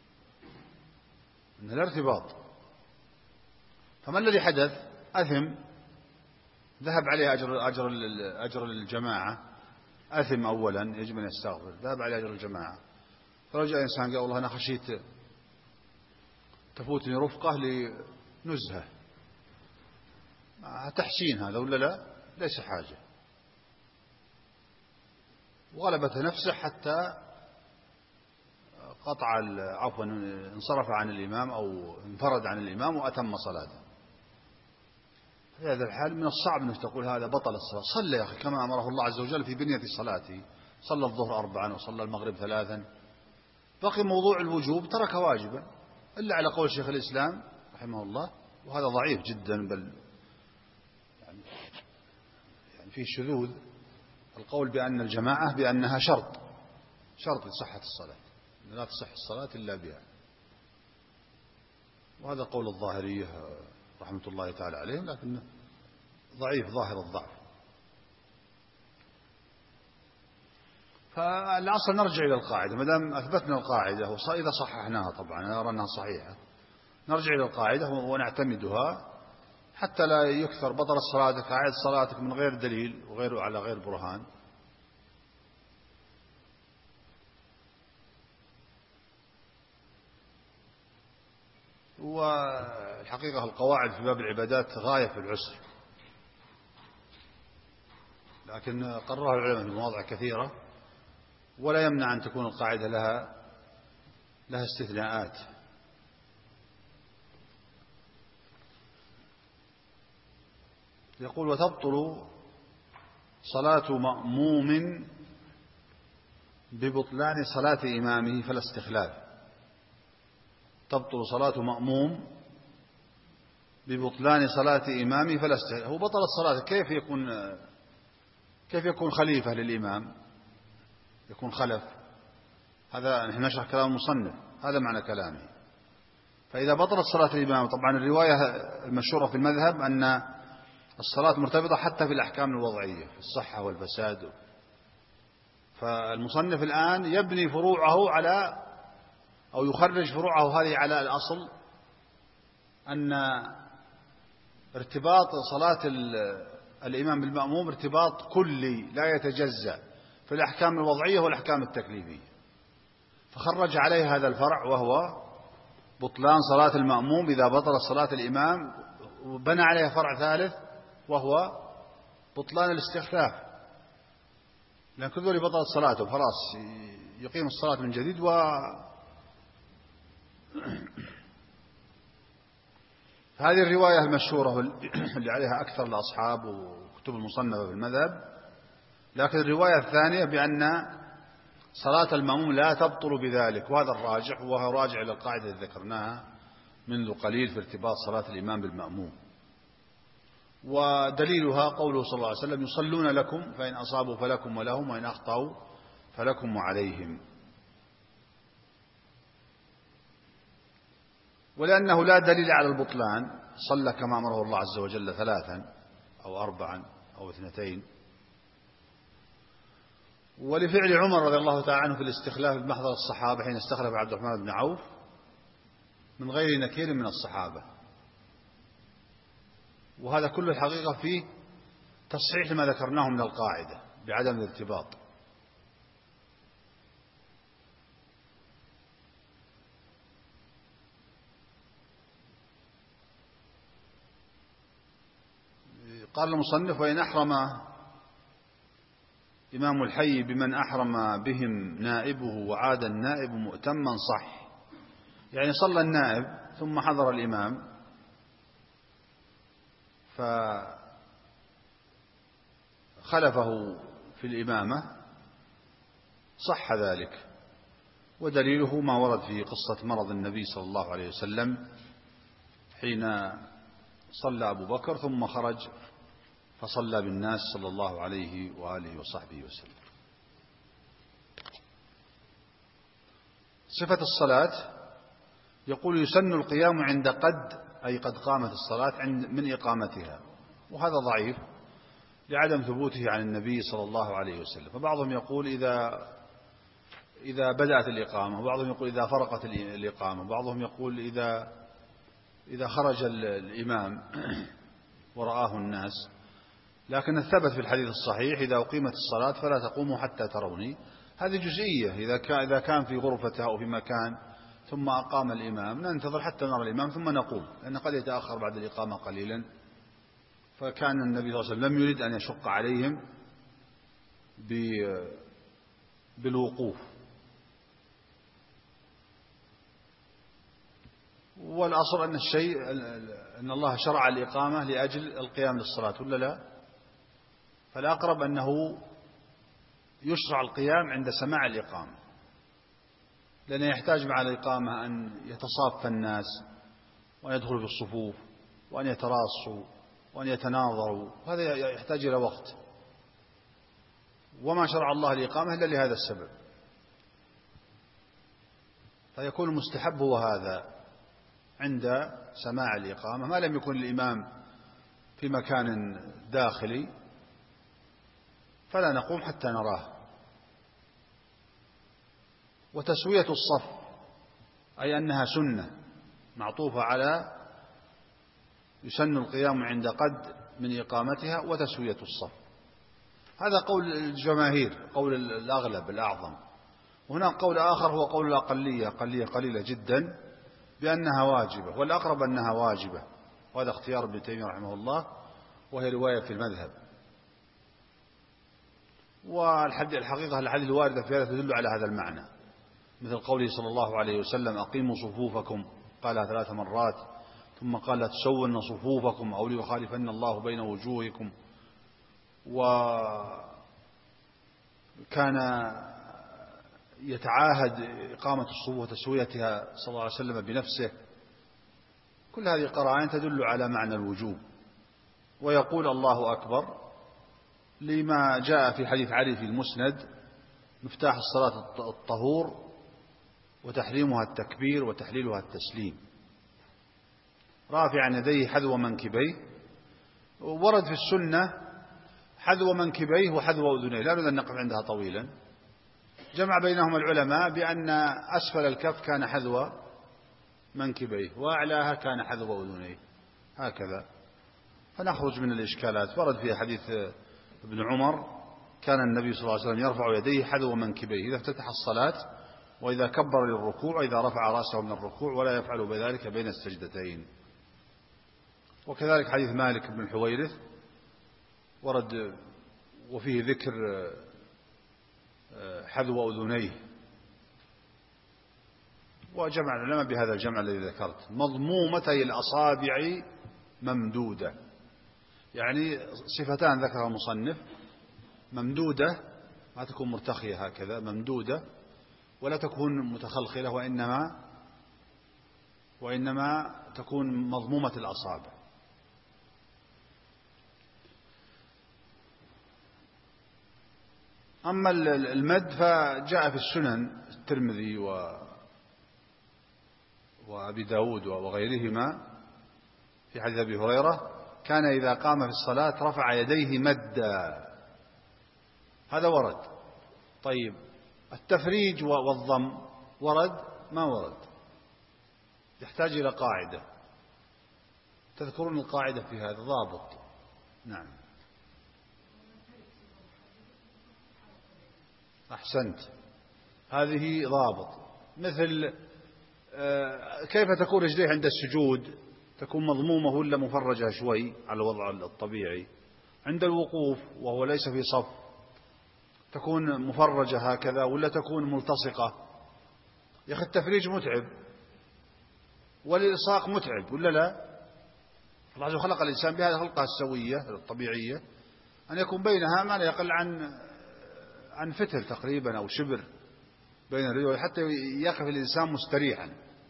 أن الارتباط. فما الذي حدث؟ أثم، ذهب عليه أجر الجماعة، أثم أولا، يجب أن يستغفر، ذهب عليه أجر الجماعة. فرجع إنسان قال والله أنا خشيت تفوتني رفقة لنزهة، تحسين هذا ولا لا؟ ليس حاجة. وغلبت نفسه حتى عفوا انصرف عن الإمام أو انفرد عن الإمام وأتم صلاته. في هذا الحال من الصعب أنك تقول هذا بطل الصلاة. صلى يا أخي كما أمره الله عز وجل في بنية صلاته، صلى الظهر 4 وصلى المغرب 3، بقي موضوع الوجوب ترك واجبا، إلا على قول شيخ الإسلام رحمه الله، وهذا ضعيف جدا، بل يعني فيه شذوذ، القول بأن الجماعة بأنها شرط لصحة الصلاة، لا تصح الصلاة إلا بها، وهذا قول الظاهرية رحمة الله تعالى عليهم، لكنه ضعيف ظاهر الضعف. فالأصل نرجع إلى القاعدة، ما دام أثبتنا القاعدة وإذا صححناها طبعا أنا أرى أنها صحيحة، نرجع إلى القاعدة ونعتمدها حتى لا يكثر بطل صلاتك، أعد صلاتك من غير دليل وغير على غير برهان. والحقيقة القواعد في باب العبادات غاية في العسر، لكن قررها العلماء في مواضع كثيرة، ولا يمنع أن تكون القاعدة لها استثناءات. يقول: وتبطل صلاة مأموم ببطلان صلاة إمامه فلا استخلاف. تبطل صلاة مأموم ببطلان صلاة إمامه فلا استخلاف. هو بطل الصلاة، كيف يكون خليفة للإمام، يكون خلف؟ هذا نحن نشرح كلام المصنف، هذا معنى كلامه. فإذا بطلت صلاة الإمام، طبعا الرواية المشهورة في المذهب أن الصلاة مرتبطة حتى في الأحكام الوضعية، في الصحة والفساد. فالمصنف الآن يبني فروعه على، أو يخرج فروعه هذه على الأصل أن ارتباط صلاة الإمام بالمأموم ارتباط كلي لا يتجزأ في الأحكام الوضعية والأحكام التكليفية، فخرج عليه هذا الفرع وهو بطلان صلاة المأموم إذا بطلت صلاة الإمام، وبنى عليه فرع ثالث وهو بطلان الاستخلاف، لأن كل ذلك بطلت صلاته خلاص يقيم الصلاة من جديد. هذه الرواية المشهورة اللي عليها أكثر الأصحاب وكتب المصنفة في المذهب، لكن الرواية الثانية بأن صلاة المأموم لا تبطل بذلك، وهذا الراجح، وهو راجع إلى القاعدة التي ذكرناها منذ قليل في ارتباط صلاة الإمام بالمأموم. ودليلها قوله صلى الله عليه وسلم: يصلون لكم فإن أصابوا فلكم ولهم وإن أخطأوا فلكم وعليهم. ولأنه لا دليل على البطلان صلى كما أمره الله عز وجل 3 أو 4 أو 2. ولفعل عمر رضي الله تعالى عنه في الاستخلاف بمحضر الصحابة حين استخلف عبد الرحمن بن عوف من غير نكير من الصحابة، وهذا كله الحقيقة فيه تصحيح ما ذكرناه من القاعدة بعدم الارتباط. قال المصنف: وإن أحرم إمام الحي بمن أحرم بهم نائبه وعاد النائب مؤتما صح. يعني صلى النائب ثم حضر الإمام فخلفه في الإمامة صح ذلك. ودليله ما ورد في قصة مرض النبي صلى الله عليه وسلم حين صلى أبو بكر ثم خرج فصلى بالناس صلى الله عليه وآله وصحبه وسلم. صفة الصلاة: يقول: يسن القيام عند أي قد قامت الصلاة من إقامتها، وهذا ضعيف لعدم ثبوته عن النبي صلى الله عليه وسلم. فبعضهم يقول إذا بدأت الإقامة، وبعضهم يقول إذا فرقت الإقامة، وبعضهم يقول إذا خرج الإمام ورآه الناس. لكن الثبت في الحديث الصحيح: إذا أقيمت الصلاة فلا تقوموا حتى تروني. هذه جزئية، إذا كان في غرفته أو في مكان ثم أقام الإمام ننتظر حتى نرى الإمام ثم نقوم، لأن قد يتأخر بعد الإقامة قليلا. فكان النبي صلى الله عليه وسلم لم يريد أن يشق عليهم بالوقوف. والأصل أن الله شرع الإقامة لأجل القيام للصلاة ولا لا؟ فالأقرب أنه يشرع القيام عند سماع الإقامة، لأنه يحتاج مع الإقامة أن يتصاف الناس وأن يدخلوا في الصفوف وأن يتراصوا وأن يتناظروا، هذا يحتاج إلى وقت، وما شرع الله الإقامة إلا لهذا السبب. فيكون المستحب هو هذا عند سماع الإقامة، ما لم يكن الإمام في مكان داخلي فلا نقوم حتى نراه. وتسوية الصف أي أنها سنة معطوفة على يسن القيام عند قد من إقامتها وتسوية الصف. هذا قول الجماهير، قول الأغلب الأعظم. وهناك قول آخر هو قول الأقلية، أقلية قليلة جدا، بأنها واجبة، والأقرب أنها واجبة، وهذا اختيار ابن تيمية رحمه الله، وهي رواية في المذهب. والحقيقة الحديث الواردة في هذا تدل على هذا المعنى، مثل قوله صلى الله عليه وسلم: أقيموا صفوفكم، قالها 3 مرات، ثم قال: لا تسون صفوفكم أو ليخالفن الله بين وجوهكم. وكان يتعاهد إقامة الصفوف وتسويتها صلى الله عليه وسلم بنفسه. كل هذه قرائن تدل على معنى الوجوب. ويقول: الله أكبر، لما جاء في حديث علي في المسند: مفتاح الصلاة الطهور وتحريمها التكبير وتحليلها التسليم، رافعا يديه حذو منكبيه. ورد في السنة حذو منكبيه وحذو أذنيه، لا نريد أن نقف عندها طويلا. جمع بينهما العلماء بأن أسفل الكف كان حذو منكبيه وأعلاها كان حذو أذنيه، هكذا، فنخرج من الإشكالات. ورد في حديث ابن عمر: كان النبي صلى الله عليه وسلم يرفع يديه حذو منكبيه إذا افتتح الصلاة وإذا كبر للركوع وإذا رفع رأسه من الركوع، ولا يفعل بذلك بين السجدتين. وكذلك حديث مالك بن الحويرث ورد وفيه ذكر حذو أذنيه. وجمع العلماء بهذا الجمع الذي ذكرت: مضمومتي الأصابع ممدودة، يعني صفتان ذكرها المصنف: ممدودة، ما تكون مرتخية هكذا، ممدودة، ولا تكون متخلخلة، وإنما تكون مضمومة الأصابع. أما المد فجاء في السنن، الترمذي وأبي داود وغيرهما، في حديث أبي هريرة: كان إذا قام في الصلاة رفع يديه مدا، هذا ورد. طيب، التفريج والضم ورد؟ ما ورد، يحتاج إلى قاعدة. تذكرون القاعدة في هذا؟ ضابط. نعم، أحسنت، هذه ضابط. مثل كيف تكون رجليه عند السجود؟ تكون مضمومة ولا مفرجة شوي على الوضع الطبيعي؟ عند الوقوف وهو ليس في صف تكون مفرجة هكذا ولا تكون ملتصقة؟ يا أخي التفريج متعب والإلصاق متعب ولا لا؟ الله عز وجل خلق الإنسان بهذه الخلقة السوية الطبيعية، أن يكون بينها ما لا يقل عن فتل تقريبا أو شبر بين الرجل، حتى يقف الإنسان مستريحا.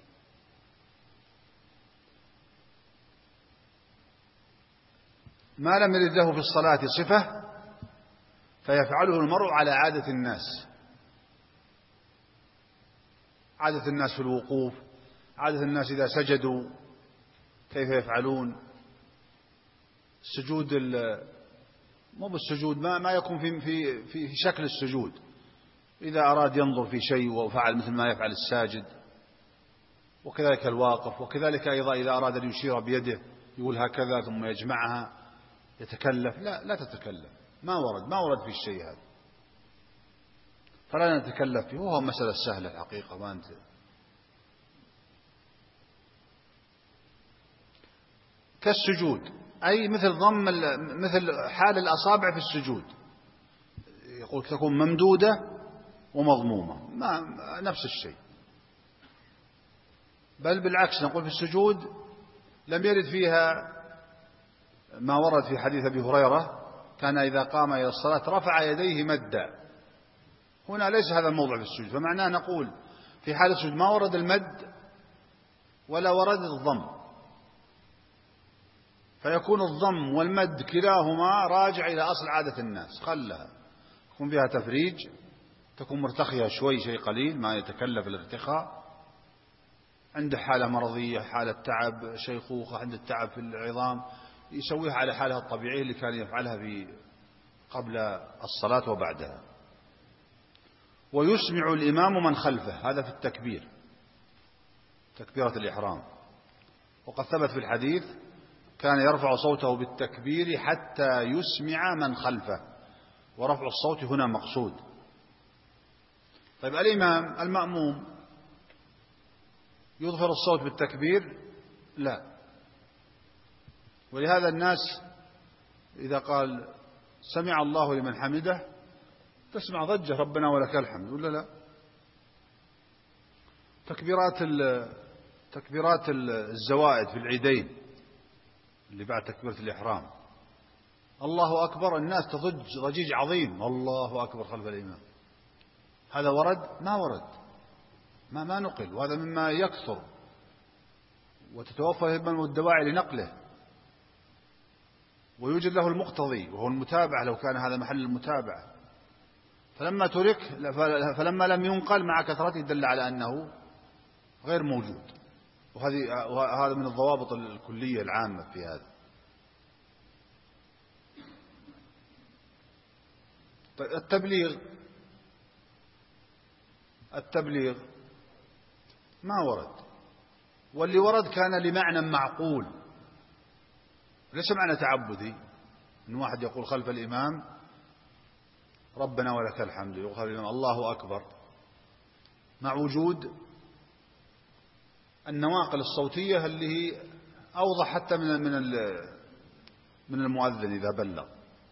ما لم يرد له في الصلاة صفة فيفعله المرء على عادة الناس، عادة الناس في الوقوف، عادة الناس إذا سجدوا كيف يفعلون. السجود مو بالسجود، ما يكون في شكل السجود، إذا أراد ينظر في شيء وفعل مثل ما يفعل الساجد، وكذلك الواقف، وكذلك أيضا إذا أراد أن يشير بيده يقول هكذا ثم يجمعها، يتكلف. لا تتكلف، ما ورد في الشيء هذا، فلا نتكلف فيه، وهو مسألة سهلة الحقيقة. ما أنت كالسجود، أي مثل حال الأصابع في السجود، يقول تكون ممدودة ومضمومة، نفس الشيء. بل بالعكس نقول في السجود لم يرد فيها ما ورد في حديث أبي هريرة كان إذا قام إلى الصلاة رفع يديه مدا. هنا ليس هذا الموضع في السجود، فمعناه نقول في حال السجود ما ورد المد ولا ورد الضم، فيكون الضم والمد كلاهما راجع إلى أصل عادة الناس، خلها يكون فيها تفريج، تكون مرتخية شوي شيء قليل ما يتكلف الارتخاء، عنده حالة مرضية، حالة تعب، شيخوخة، عنده التعب في العظام، يسويها على حالها الطبيعية اللي كان يفعلها قبل الصلاة وبعدها. ويسمع الإمام من خلفه، هذا في التكبير، تكبيرة الإحرام. وقد ثبت في الحديث كان يرفع صوته بالتكبير حتى يسمع من خلفه، ورفع الصوت هنا مقصود. طيب الإمام المأموم يظهر الصوت بالتكبير؟ لا. ولهذا الناس إذا قال سمع الله لمن حمده تسمع ضجة ربنا ولك الحمد، ولا لا؟ تكبيرات الزوائد في العيدين اللي بعد تكبيرة الإحرام، الله أكبر، الناس تضج ضجيج عظيم، الله أكبر خلف الإمام. هذا ورد؟ ما ورد، ما نقل، وهذا مما يكثر وتتوفر الهمم والدواعي لنقله، ويوجد له المقتضي وهو المتابعة لو كان هذا محل المتابعة. فلما ترك، فلما لم ينقل مع كثرته دل على أنه غير موجود، وهذا من الضوابط الكلية العامة في هذا. التبليغ ما ورد، واللي ورد كان لمعنى معقول، ليس معنى تعبدي، إن واحد يقول خلف الإمام ربنا ولك الحمد، يقول خلف الإمام الله أكبر، مع وجود النواقل الصوتية اللي هي أوضح حتى من المؤذن إذا بلغ.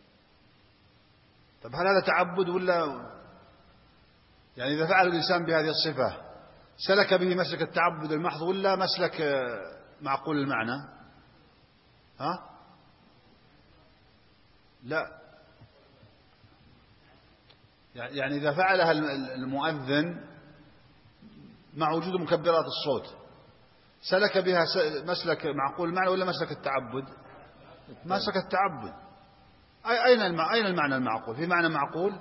طب هل هذا تعبد ولا يعني إذا فعل الإنسان بهذه الصفة سلك به مسلك التعبد المحض ولا مسلك معقول المعنى؟ ها؟ لا، يعني إذا فعلها المؤذن مع وجود مكبرات الصوت سلك بها مسلك معقول المعنى ولا مسلك التعبد؟ مسلك التعبد. أين المعنى المعقول؟ في معنى معقول؟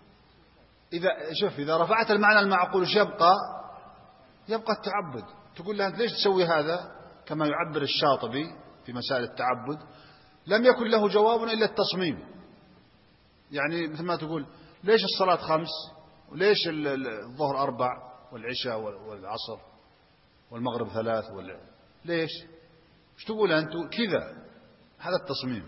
إذا رفعت المعنى المعقول وش يبقى التعبد. تقول له أنت ليش تسوي هذا؟ كما يعبر الشاطبي في مسائل التعبد، لم يكن له جواب إلا التصميم. يعني مثل ما تقول ليش الصلاة 5 وليش الظهر 4 والعشاء والعصر والمغرب 3 ليش؟ ايش تقول أنت كذا؟ هذا التصميم.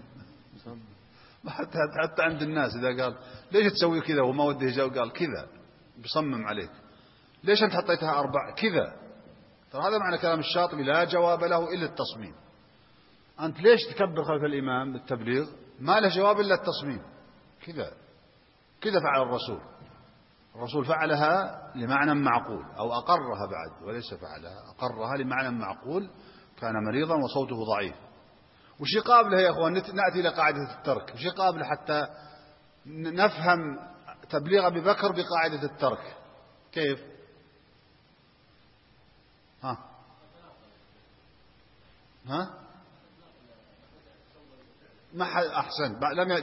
حتى عند الناس إذا قال ليش تسوي كذا وما وده يجاوب قال كذا بيصمم عليك. ليش أنت حطيتها 4 كذا؟ ترى هذا معنى كلام الشاطبي، لا جواب له إلا التصميم. أنت ليش تكبر خلف الإمام بالتبليغ؟ ما له جواب إلا التصميم. كذا فعل الرسول فعلها لمعنى معقول، أو أقرها بعد وليس فعلها، أقرها لمعنى معقول، كان مريضا وصوته ضعيف. وش قابله يا أخوان؟ نأتي إلى قاعدة الترك. وش قابله حتى نفهم تبليغ أبي بكر بقاعدة الترك؟ كيف؟ ما أحسن،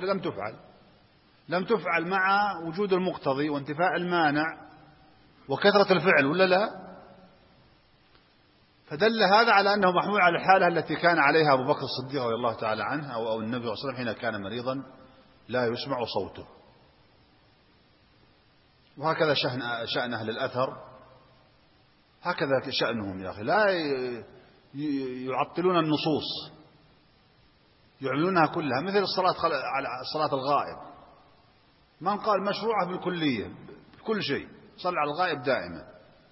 لم تفعل مع وجود المقتضي وانتفاء المانع وكثرة الفعل، ولا لا؟ فدل هذا على أنه محمول على الحالة التي كان عليها أبو بكر الصديق رضي الله تعالى عنه أو النبي صلى الله عليه وسلم حين كان مريضا لا يسمع صوته. وهكذا شأن أهل الأثر، هكذا شأنهم يا أخي، لا يعطلون النصوص، يعملونها كلها، مثل صلاة الغائب. من قال مشروعة بالكلية بكل شيء، صلي على الغائب دائما.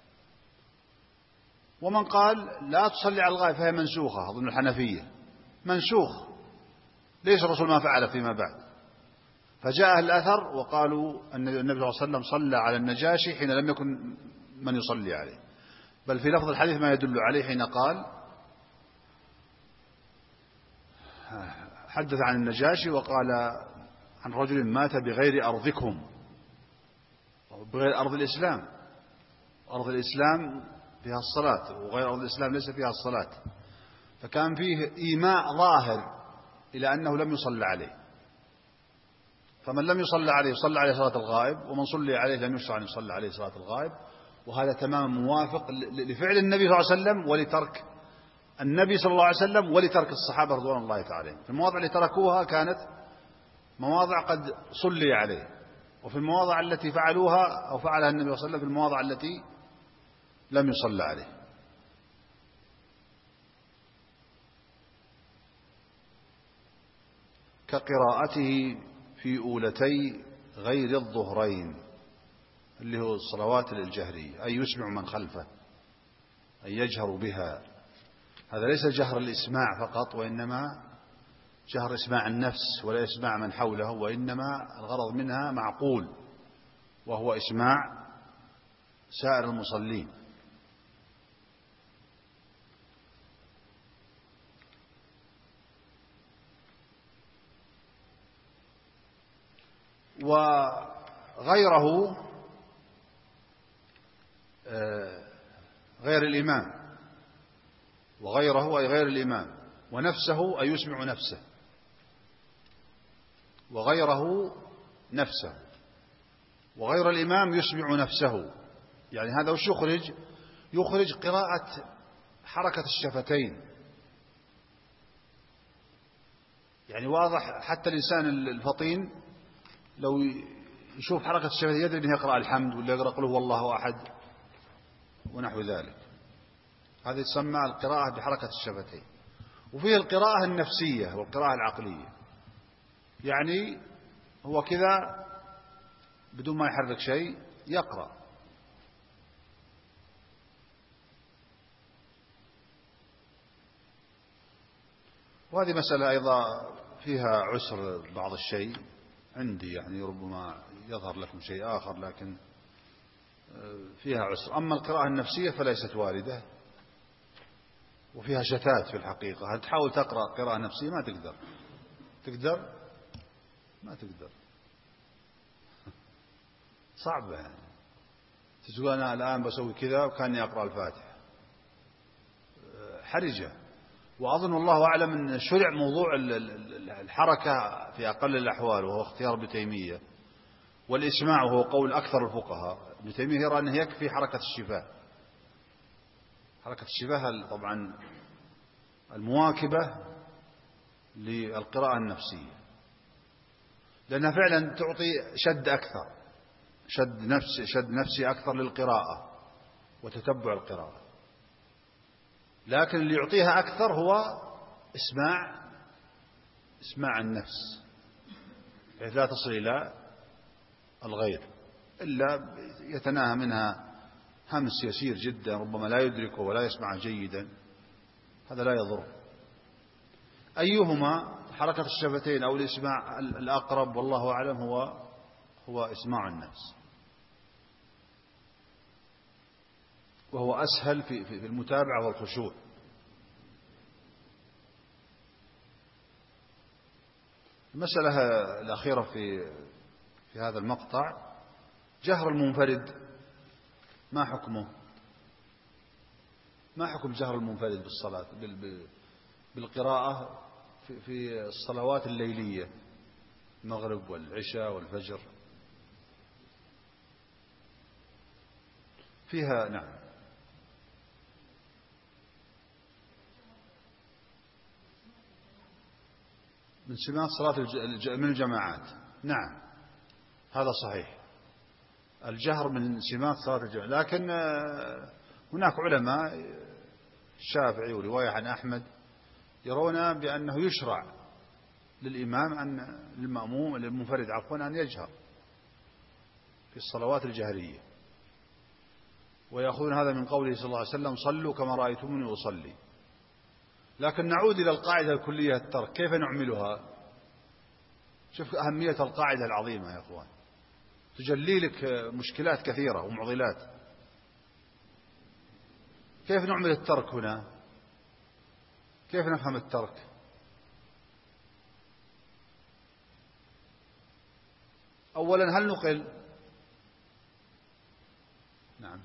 ومن قال لا تصلي على الغائب فهي منسوخة، أظن الحنفية منسوخ، ليش الرسول ما فعل فيما بعد؟ فجاء أهل الأثر وقالوا أن النبي صلى الله عليه وسلم صلى على النجاشي حين لم يكن من يصلي عليه. بل في لفظ الحديث ما يدل عليه حين قال حدث عن النجاشي وقال عن رجل مات بغير أرضكم، بغير أرض الإسلام. أرض الإسلام فيها الصلاة، وغير أرض الإسلام ليس فيها الصلاة، فكان فيه إيماء ظاهر إلى أنه لم يصلى عليه، فمن لم يصلى عليه صلى عليه صلاة الغائب، ومن صلي عليه لم يشرع أن يصلى عليه صلاة الغائب. وهذا تماما موافق لفعل النبي صلى الله عليه وسلم ولترك النبي صلى الله عليه وسلم ولترك الصحابة رضوان الله تعالى. في المواضع اللي تركوها كانت مواضع قد صلي عليه، وفي المواضع التي فعلوها أو فعلها النبي صلى الله عليه وسلم في المواضع التي لم يصلى عليه. كقراءته في أولتي غير الظهرين، اللي هو الصلوات الجهرية، أي يسمع من خلفه، أي يجهر بها. هذا ليس جهر الإسماع فقط، وإنما جهر إسماع النفس ولا إسماع من حوله، وإنما الغرض منها معقول، وهو إسماع سائر المصلين. وغيره غير الإمام، وغيره أي غير الإمام، ونفسه أي يسمع نفسه، وغيره نفسه، وغير الإمام يسمع نفسه. يعني هذا وش يخرج؟ يخرج قراءة حركة الشفتين. يعني واضح حتى الإنسان الفطين لو يشوف حركة الشفتين يدري أنه يقرأ الحمد ولا يقرأ قل هو الله أحد ونحو ذلك. هذه تسمى القراءة بحركة الشفتين. وفيه القراءة النفسية والقراءة العقلية، يعني هو كذا بدون ما يحرك شيء يقرأ. وهذه مسألة أيضا فيها عسر بعض الشيء عندي، يعني ربما يظهر لكم شيء آخر، لكن فيها عسر. أما القراءة النفسية فليست واردة، وفيها شتات في الحقيقة. هل تحاول تقرأ قراءة نفسية ما تقدر. تقدر؟ ما تقدر، صعبة. يعني تقول أنا الآن بسوي كذا وكاني أقرأ الفاتحة، حرجة. وأظن والله أعلم أن شرع موضوع الحركة في أقل الأحوال، وهو اختيار ابن تيمية، والإسماع وهو قول أكثر الفقهاء. ابن تيمية يرى أنه يكفي حركة الشفاه. حركة الشفاه طبعا المواكبة للقراءة النفسية، لأنها فعلا تعطي شد أكثر، شد نفسي أكثر للقراءة وتتبع القراءة. لكن اللي يعطيها أكثر هو إسماع النفس، بحيث لا تصل إلى الغير إلا يتناهى منها همس يسير جدا، ربما لا يدركه ولا يسمع جيدا، هذا لا يضر. أيهما حركة الشفتين أو الإسماع الأقرب والله أعلم هو إسماع النفس، وهو أسهل في المتابعة والخشوع. المسألة الأخيرة في هذا المقطع، جهر المنفرد ما حكمه؟ ما حكم جهر المنفرد بالصلاة بالقراءة في الصلوات الليلية، المغرب والعشاء والفجر؟ فيها نعم من سمات صلاة من الجماعات، نعم هذا صحيح، الجهر من سمات صلاة الجماعة. لكن هناك علماء الشافعي ورواية عن أحمد يرون بأنه يشرع للإمام أن المأموم المنفرد أن يجهر في الصلوات الجهرية، ويأخذون هذا من قوله صلى الله عليه وسلم صلوا كما رأيتموني أصلي. لكن نعود إلى القاعدة الكلية الترك، كيف نعملها؟ شوف أهمية القاعدة العظيمة يا أخوان، تجلي لك مشكلات كثيرة ومعضلات. كيف نعمل الترك هنا؟ كيف نفهم الترك؟ أولا هل نقل؟ نعم.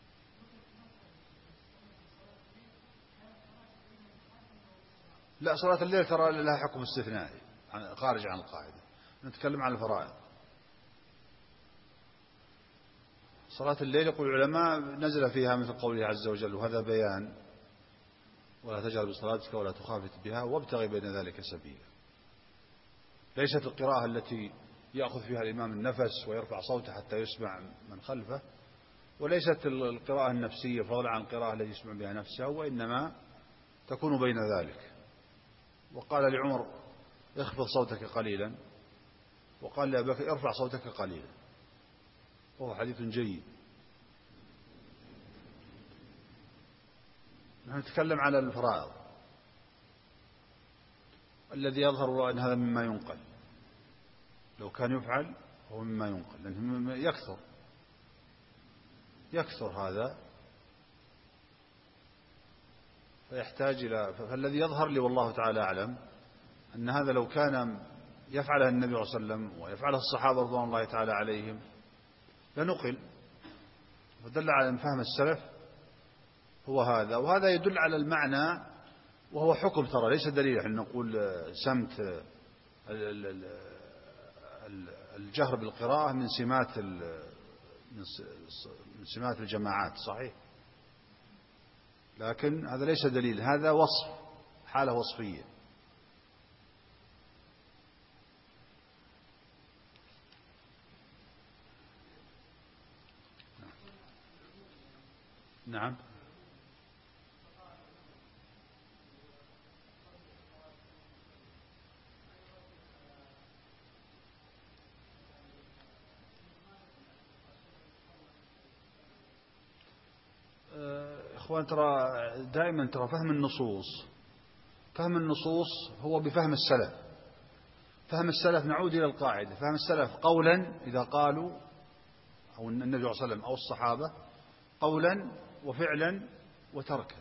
لا، صلاة الليل ترى لها حكم استثنائي خارج عن القاعدة. نتكلم عن الفرائض. صلاة الليل يقول العلماء نزل فيها مثل قوله عز وجل: وهذا بيان، ولا تجهر بصلاتك ولا تخافت بها وابتغي بين ذلك سبيلا. ليست القراءة التي يأخذ فيها الإمام النفس ويرفع صوته حتى يسمع من خلفه، وليست القراءة النفسية فضلا عن القراءة التي يسمع بها نفسه، وإنما تكون بين ذلك. وقال لعمر: اخفض صوتك قليلا، وقال لأبي بكر: ارفع صوتك قليلا، وهو حديث جيد. نحن نتكلم على الفرائض. الذي يظهر أن هذا مما ينقل، لو كان يفعل هو مما ينقل، لأنه يكثر هذا، فيحتاج إلى. فالذي يظهر لي والله تعالى أعلم أن هذا لو كان يفعله النبي صلى الله عليه وسلم ويفعله الصحابة رضوان الله تعالى عليهم لنقل، ودل على أن فهم السلف هو هذا. وهذا يدل على المعنى، وهو حكم ترى ليس دليل أن نقول سمت الجهر بالقراءة من سمات الجماعات، صحيح، لكن هذا ليس دليل، هذا وصف، حالة وصفية. نعم. إخوان، ترى دائما فهم النصوص هو بفهم السلف. فهم السلف نعود إلى القاعدة: فهم السلف قولا إذا قالوا، أو النبي صلى الله عليه وسلم أو الصحابة، قولا وفعلا وتركا.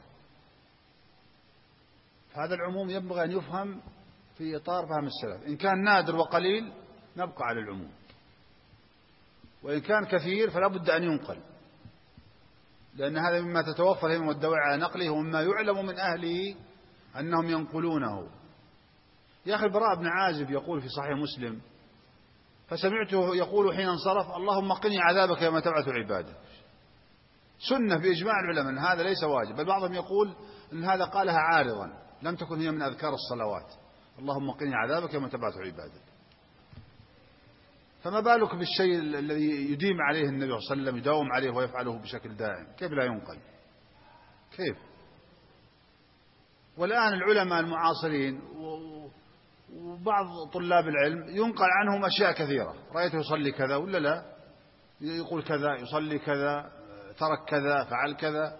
فهذا العموم ينبغي أن يفهم في إطار فهم السلف. إن كان نادر وقليل نبقى على العموم، وإن كان كثير فلا بد أن ينقل، لأن هذا مما تتوفر الهمم والدواعي على نقله، ومما يعلم من أهله أنهم ينقلونه. يا أخي البراء بن عازب يقول في صحيح مسلم: فسمعته يقول حين انصرف: اللهم قني عذابك يوم تبعث عبادك. سنة بإجماع العلماء أن هذا ليس واجب، بل بعضهم يقول أن هذا قالها عارضا، لم تكن هي من أذكار الصلوات: اللهم قني عذابك يوم تبعث عبادك. فما بالك بالشيء الذي يديم عليه النبي صلى الله عليه وسلم، يداوم عليه ويفعله بشكل دائم، كيف لا ينقل؟ كيف؟ والآن العلماء المعاصرين وبعض طلاب العلم ينقل عنهم أشياء كثيرة: رأيته يصلي كذا ولا لا، يقول كذا، يصلي كذا، ترك كذا، فعل كذا،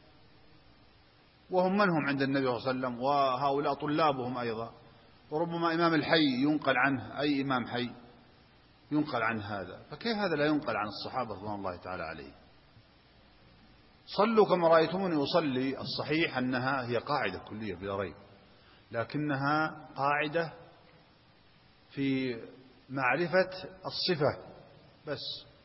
وهم من هم عند النبي صلى الله عليه وسلم، وهؤلاء طلابهم أيضا. وربما إمام الحي ينقل عنه، أي إمام حي ينقل عن هذا، فكيف هذا لا ينقل عن الصحابة رضوان الله تعالى عليه؟ صلوا كما رأيتموني أصلي. الصحيح أنها هي قاعدة كلية بلا ريب، لكنها قاعدة في معرفة الصفة بس.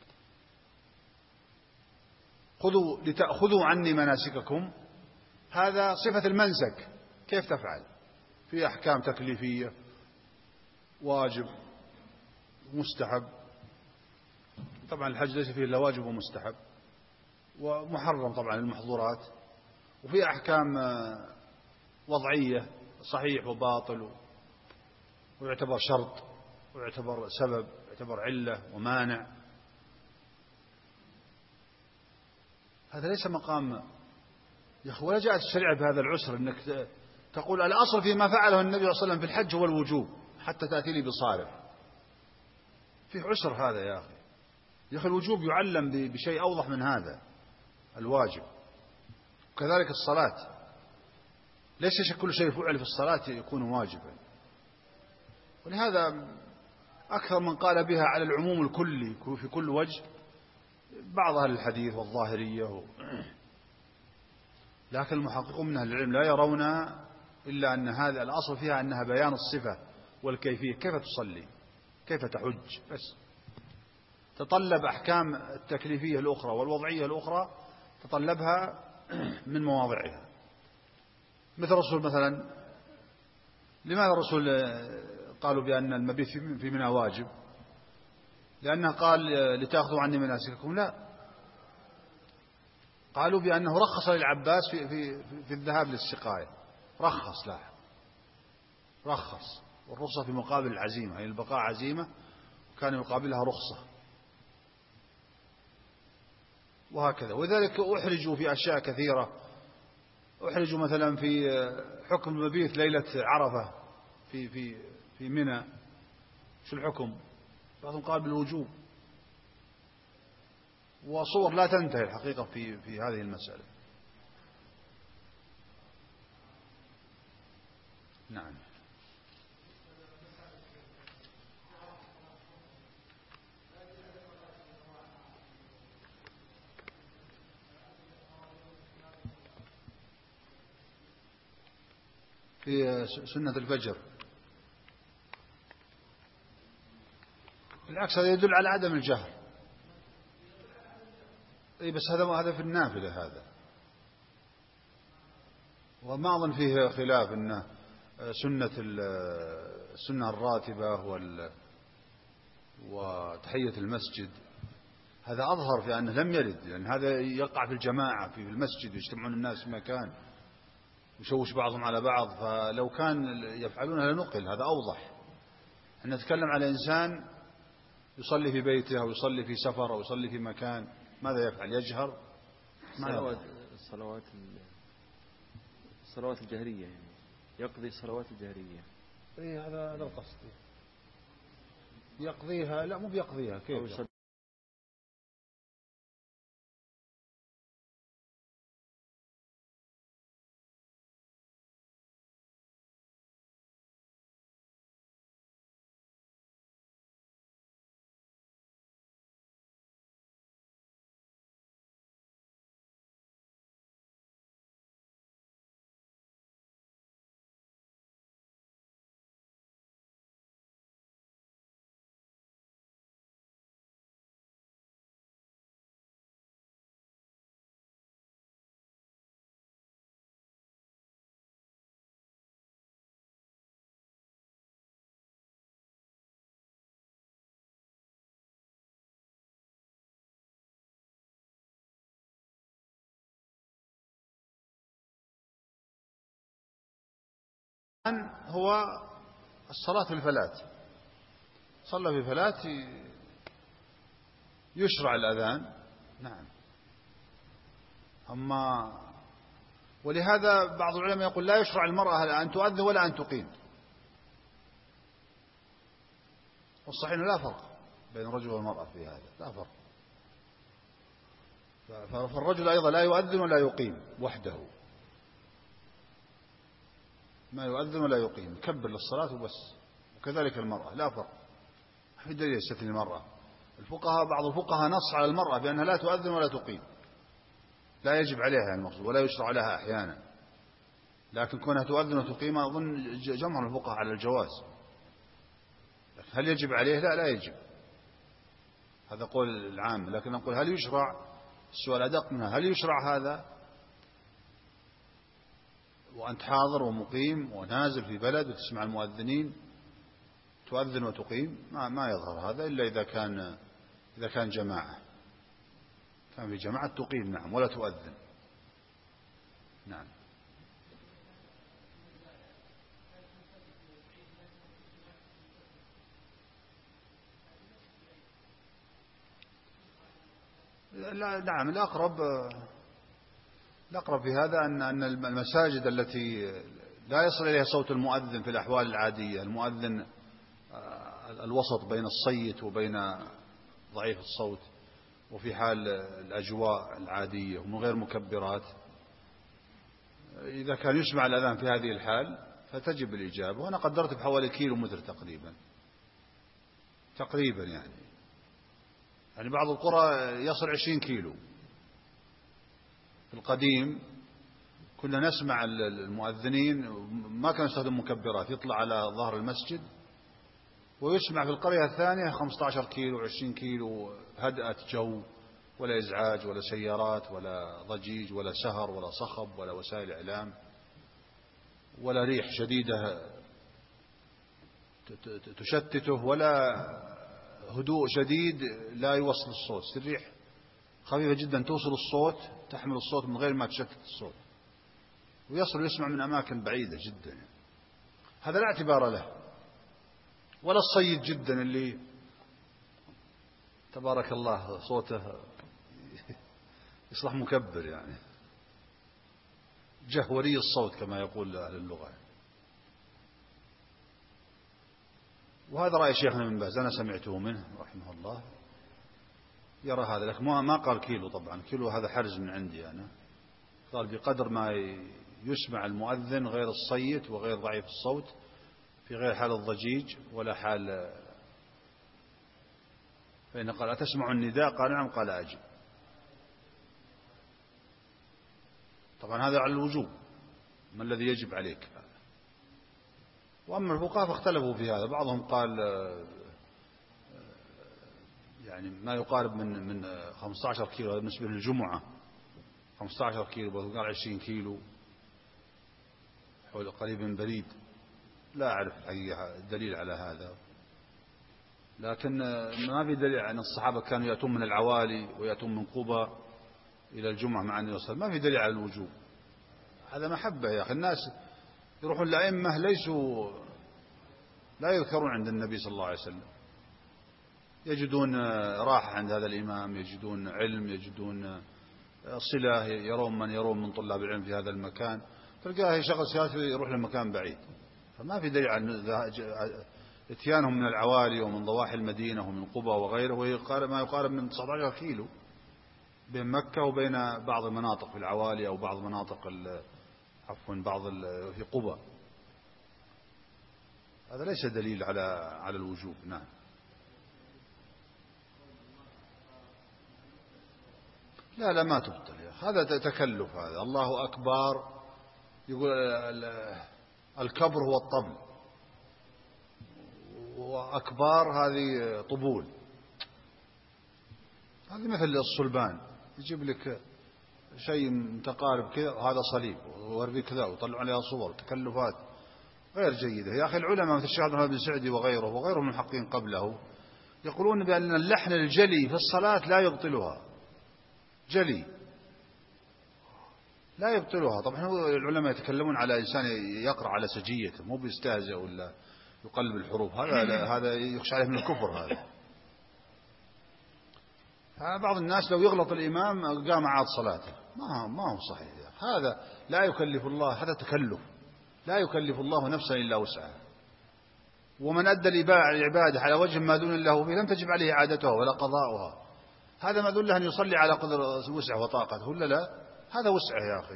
لتأخذوا عني مناسككم، هذا صفة المنسك، كيف تفعل؟ في أحكام تكليفية، واجب، مستحب. طبعا الحج ليس فيه إلا واجب ومستحب، ومحرم طبعا المحظورات، وفي أحكام وضعية، صحيح وباطل، ويعتبر شرط، ويعتبر سبب، ويعتبر علة ومانع. هذا ليس مقام يا أخي. ولا جاءت الشريعة بهذا العسر أنك تقول الأصل فيما فعله النبي صلى الله عليه وسلم في الحج هو الوجوب حتى تأتي لي بصارف. في عسر هذا يا أخي. يا أخي الوجوب يعلم بشيء أوضح من هذا، الواجب. وكذلك الصلاة، ليس كل شيء فعل في الصلاة يكون واجبا. ولهذا أكثر من قال بها على العموم الكلي في كل وجه بعض أهل الحديث والظاهرية لكن المحققون من أهل العلم لا يرون إلا أن هذا الأصل فيها أنها بيان الصفة والكيفية، كيف تصلي، كيف تحج، بس. تطلب أحكام التكليفية الأخرى والوضعية الأخرى تطلبها من مواضعها. مثل الرسول مثلا، لماذا الرسول قالوا بأن المبيت في منى واجب؟ لأنه قال لتأخذوا عني مناسككم؟ لا، قالوا بأنه رخص للعباس في الذهاب للسقاية، رخص له، رخص، والرخصة في مقابل العزيمة، يعني البقاء عزيمة وكان يقابلها رخصة، وهكذا. وذلك أحرجوا في أشياء كثيرة، أحرجوا مثلا في حكم المبيت ليلة عرفة في منى، شو الحكم؟ بعضهم قال بالوجوب، وصور لا تنتهي الحقيقة في هذه المسألة. نعم. في سنة الفجر بالعكس هذا يدل على عدم الجهر. اي بس هذا في النافلة هذا، وما أظن فيه خلاف أن السنة الراتبة وتحية المسجد هذا أظهر في أنه لم يرد، لأن هذا يقع في الجماعة في المسجد، يجتمعون الناس في مكان يشوش بعضهم على بعض، فلو كان يفعلونها لنقل، هذا أوضح. احنا نتكلم على إنسان يصلي في بيته أو يصلي في سفر أو يصلي في مكان، ماذا يفعل؟ يجهر؟ الصلوات الجهرية، يعني يقضي الصلوات الجهرية. إيه هذا القصد، يقضيها، لا مو بيقضيها، كيف؟ هو الصلاة في الفلاة، صلى في الفلاة يشرع الأذان، نعم. أما ولهذا بعض العلماء يقول لا يشرع المرأة أن تؤذن ولا أن تقيم، والصحيح لا فرق بين الرجل والمرأة في هذا، لا فرق. فالرجل أيضا لا يؤذن ولا يقيم وحده، ما يؤذن ولا يقيم، يكبر للصلاة وبس. وكذلك المرأة لا فرق، في دليل يستثني المرأة. بعض الفقهاء نص على المرأة بأنها لا تؤذن ولا تقيم، لا يجب عليها المقصود، ولا يشرع لها أحيانا، لكن كونها تؤذن وتقيم أظن جمع الفقهاء على الجواز. هل يجب عليه؟ لا يجب، هذا قول العام. لكن نقول هل يشرع؟ السؤال أدق منها، هل يشرع هذا وأنت حاضر ومقيم ونازل في بلد وتسمع المؤذنين تؤذن وتقيم؟ ما يظهر هذا إلا إذا كان جماعة، كان في جماعة تقيم، نعم، ولا تؤذن، نعم. لا، نعم، الأقرب في هذا أن المساجد التي لا يصل إليها صوت المؤذن في الأحوال العادية، المؤذن الوسط بين الصيت وبين ضعيف الصوت، وفي حال الأجواء العادية ومن غير مكبرات، إذا كان يسمع الأذان في هذه الحال فتجب الإجابة. وأنا قدرت بحوالي كيلومتر تقريبا يعني بعض القرى يصل 20 كيلو في القديم، كنا نسمع المؤذنين ما كانوا يستخدموا مكبرات، يطلع على ظهر المسجد ويسمع في القرية الثانية 15 كيلو 20 كيلو، هدأة جو ولا إزعاج ولا سيارات ولا ضجيج ولا سهر ولا صخب ولا وسائل إعلام ولا ريح شديدة تشتته ولا هدوء شديد لا يوصل الصوت. الريح خفيفة جدا توصل الصوت، تحمل الصوت من غير ما تشتت الصوت، ويصل يسمع من أماكن بعيدة جدا. هذا لا اعتبار له. ولا الصيد جدا اللي تبارك الله صوته يصلح مكبر، يعني جهوري الصوت كما يقول أهل اللغة. وهذا رأي شيخنا من باز، أنا سمعته منه رحمه الله، يرى هذا. لكن ما قال كيلو، طبعا كيلو هذا حرز من عندي أنا، قال بقدر ما يسمع المؤذن غير الصيت وغير ضعيف الصوت، في غير حال الضجيج ولا حال. فإن قال أتسمع النداء؟ قال نعم. قال أجب. طبعا هذا على الوجوب، ما الذي يجب عليك. وأما الفقهاء فاختلفوا في هذا، بعضهم قال يعني ما يقارب من 15 كيلو، هذا بالنسبة للجمعة 15 كيلو، قال 20 كيلو حول قريب من بريد. لا أعرف الحقيقة الدليل على هذا، لكن ما في دليل أن الصحابة كانوا يأتون من العوالي ويأتون من قبى إلى الجمعة مع النبي صلى الله عليه وسلم، ما في دليل على الوجوب. هذا محبة يا أخي. الناس يروحون الأئمة ليسوا لا يذكرون عند النبي صلى الله عليه وسلم، يجدون راحة عند هذا الإمام، يجدون علم، يجدون صلة، يرون من يرون من طلاب العلم في هذا المكان، تلقاه يشغل سياسته يروح لمكان بعيد. فما في دليل عن اتيانهم من العوالي ومن ضواحي المدينة ومن قبى وغيره، ما يقارب من 19 كيلو بين مكة وبين بعض المناطق في العوالي أو بعض مناطق في قبى. هذا ليس دليل على الوجوب. نعم. لا ما تبطل، هذا تكلف. هذا الله أكبر يقول الكبر هو الطبل، وأكبار هذه طبول، هذه مثل الصلبان، يجيب لك شيء متقارب كذا، هذا صليب ووري كذا وطلعوا عليها صور، تكلفات غير جيدة. يا أخي العلماء مثل الشيخ عبد الرحمن بن سعدي وغيره من المحققين قبله يقولون بأن اللحن الجلي في الصلاة لا يبطلها، جلي لا يبطلها. طبعا العلماء يتكلمون على إنسان يقرأ على سجيته، مو بيستهزئ ولا يقلب الحروف، هذا يخشى عليه من الكفر. هذا بعض الناس لو يغلط الإمام قام عاد صلاته، ما هو صحيح. هذا لا يكلف الله، هذا تكلف. لا يكلف الله نفسا إلا وسعها، ومن أدى العبادة على وجه ما دون الله فيه لم تجب عليه إعادتها ولا قضاؤها. هذا ما دون له أن يصلي على قدر وسعه وطاقته ولا لا، هذا وسعه يا أخي.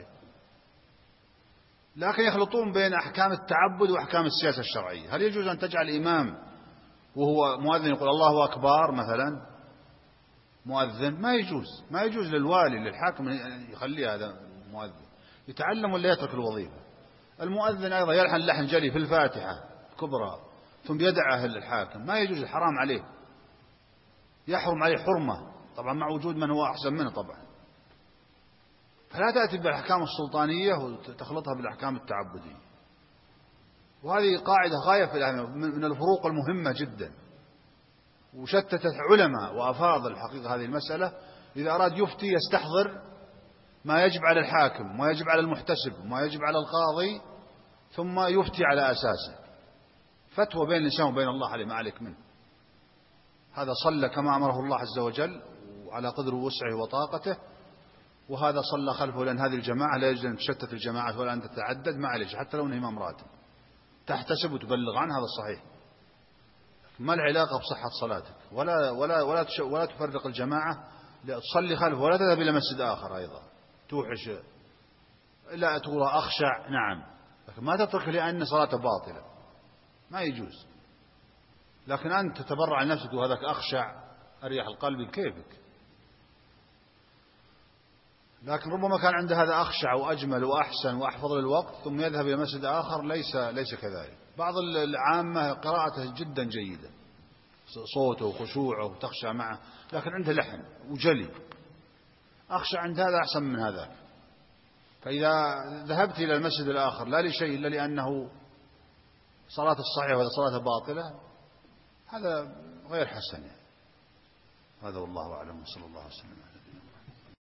لكن يخلطون بين أحكام التعبد وأحكام السياسة الشرعية. هل يجوز أن تجعل إمام وهو مؤذن يقول الله أكبر مثلا مؤذن؟ ما يجوز للوالي للحاكم يخلي هذا مؤذن يتعلم ولا يترك الوظيفة. المؤذن أيضا يلحن لحن جلي في الفاتحة كبرى ثم يدعه الحاكم، ما يجوز، الحرام عليه، يحرم عليه حرمة، طبعا مع وجود من هو أحسن منه طبعا. فلا تأتي بالأحكام السلطانية وتخلطها بالأحكام التعبدية. وهذه قاعدة غاية في الأهمية، من الفروق المهمة جدا، وشتتت علماء وأفاضل الحقيقة هذه المسألة. إذا أراد يفتي يستحضر ما يجب على الحاكم وما يجب على المحتسب وما يجب على القاضي، ثم يفتي على أساسه. فتوى بين الإنسان وبين الله عليه ما عليك منه. هذا صلى كما أمره الله عز وجل وعلى قدر وسعه وطاقته، وهذا صلى خلفه، لأن هذه الجماعة لا يجوز أن تشتت الجماعات ولا أن تتعدد، ما عليك حتى لو أنه إمام راتب تحتسب وتبلغ عنه، هذا صحيح. ما العلاقة بصحة صلاتك ولا تفرق الجماعة، تصلي خلفه ولا تذهب إلى مسجد آخر أيضا توحش، لا تقول أخشع، نعم، لكن ما تترك لأن صلاته باطلة، ما يجوز. لكن أنت تتبرع عن نفسك وهذاك أخشع أريح القلب كيفك. لكن ربما كان عنده هذا أخشع وأجمل وأحسن وأحفظ للوقت ثم يذهب إلى مسجد آخر ليس كذلك. بعض العامة قراءته جدا جيدة، صوته وخشوعه وتخشع معه، لكن عنده لحن وجلي، أخشى عند هذا أحسن من هذا. فإذا ذهبت إلى المسجد الآخر لا لشيء إلا لأنه صلاة الصحيحة ولا صلاة باطلة، هذا غير حسن. هذا والله أعلم، صلى الله عليه وسلم.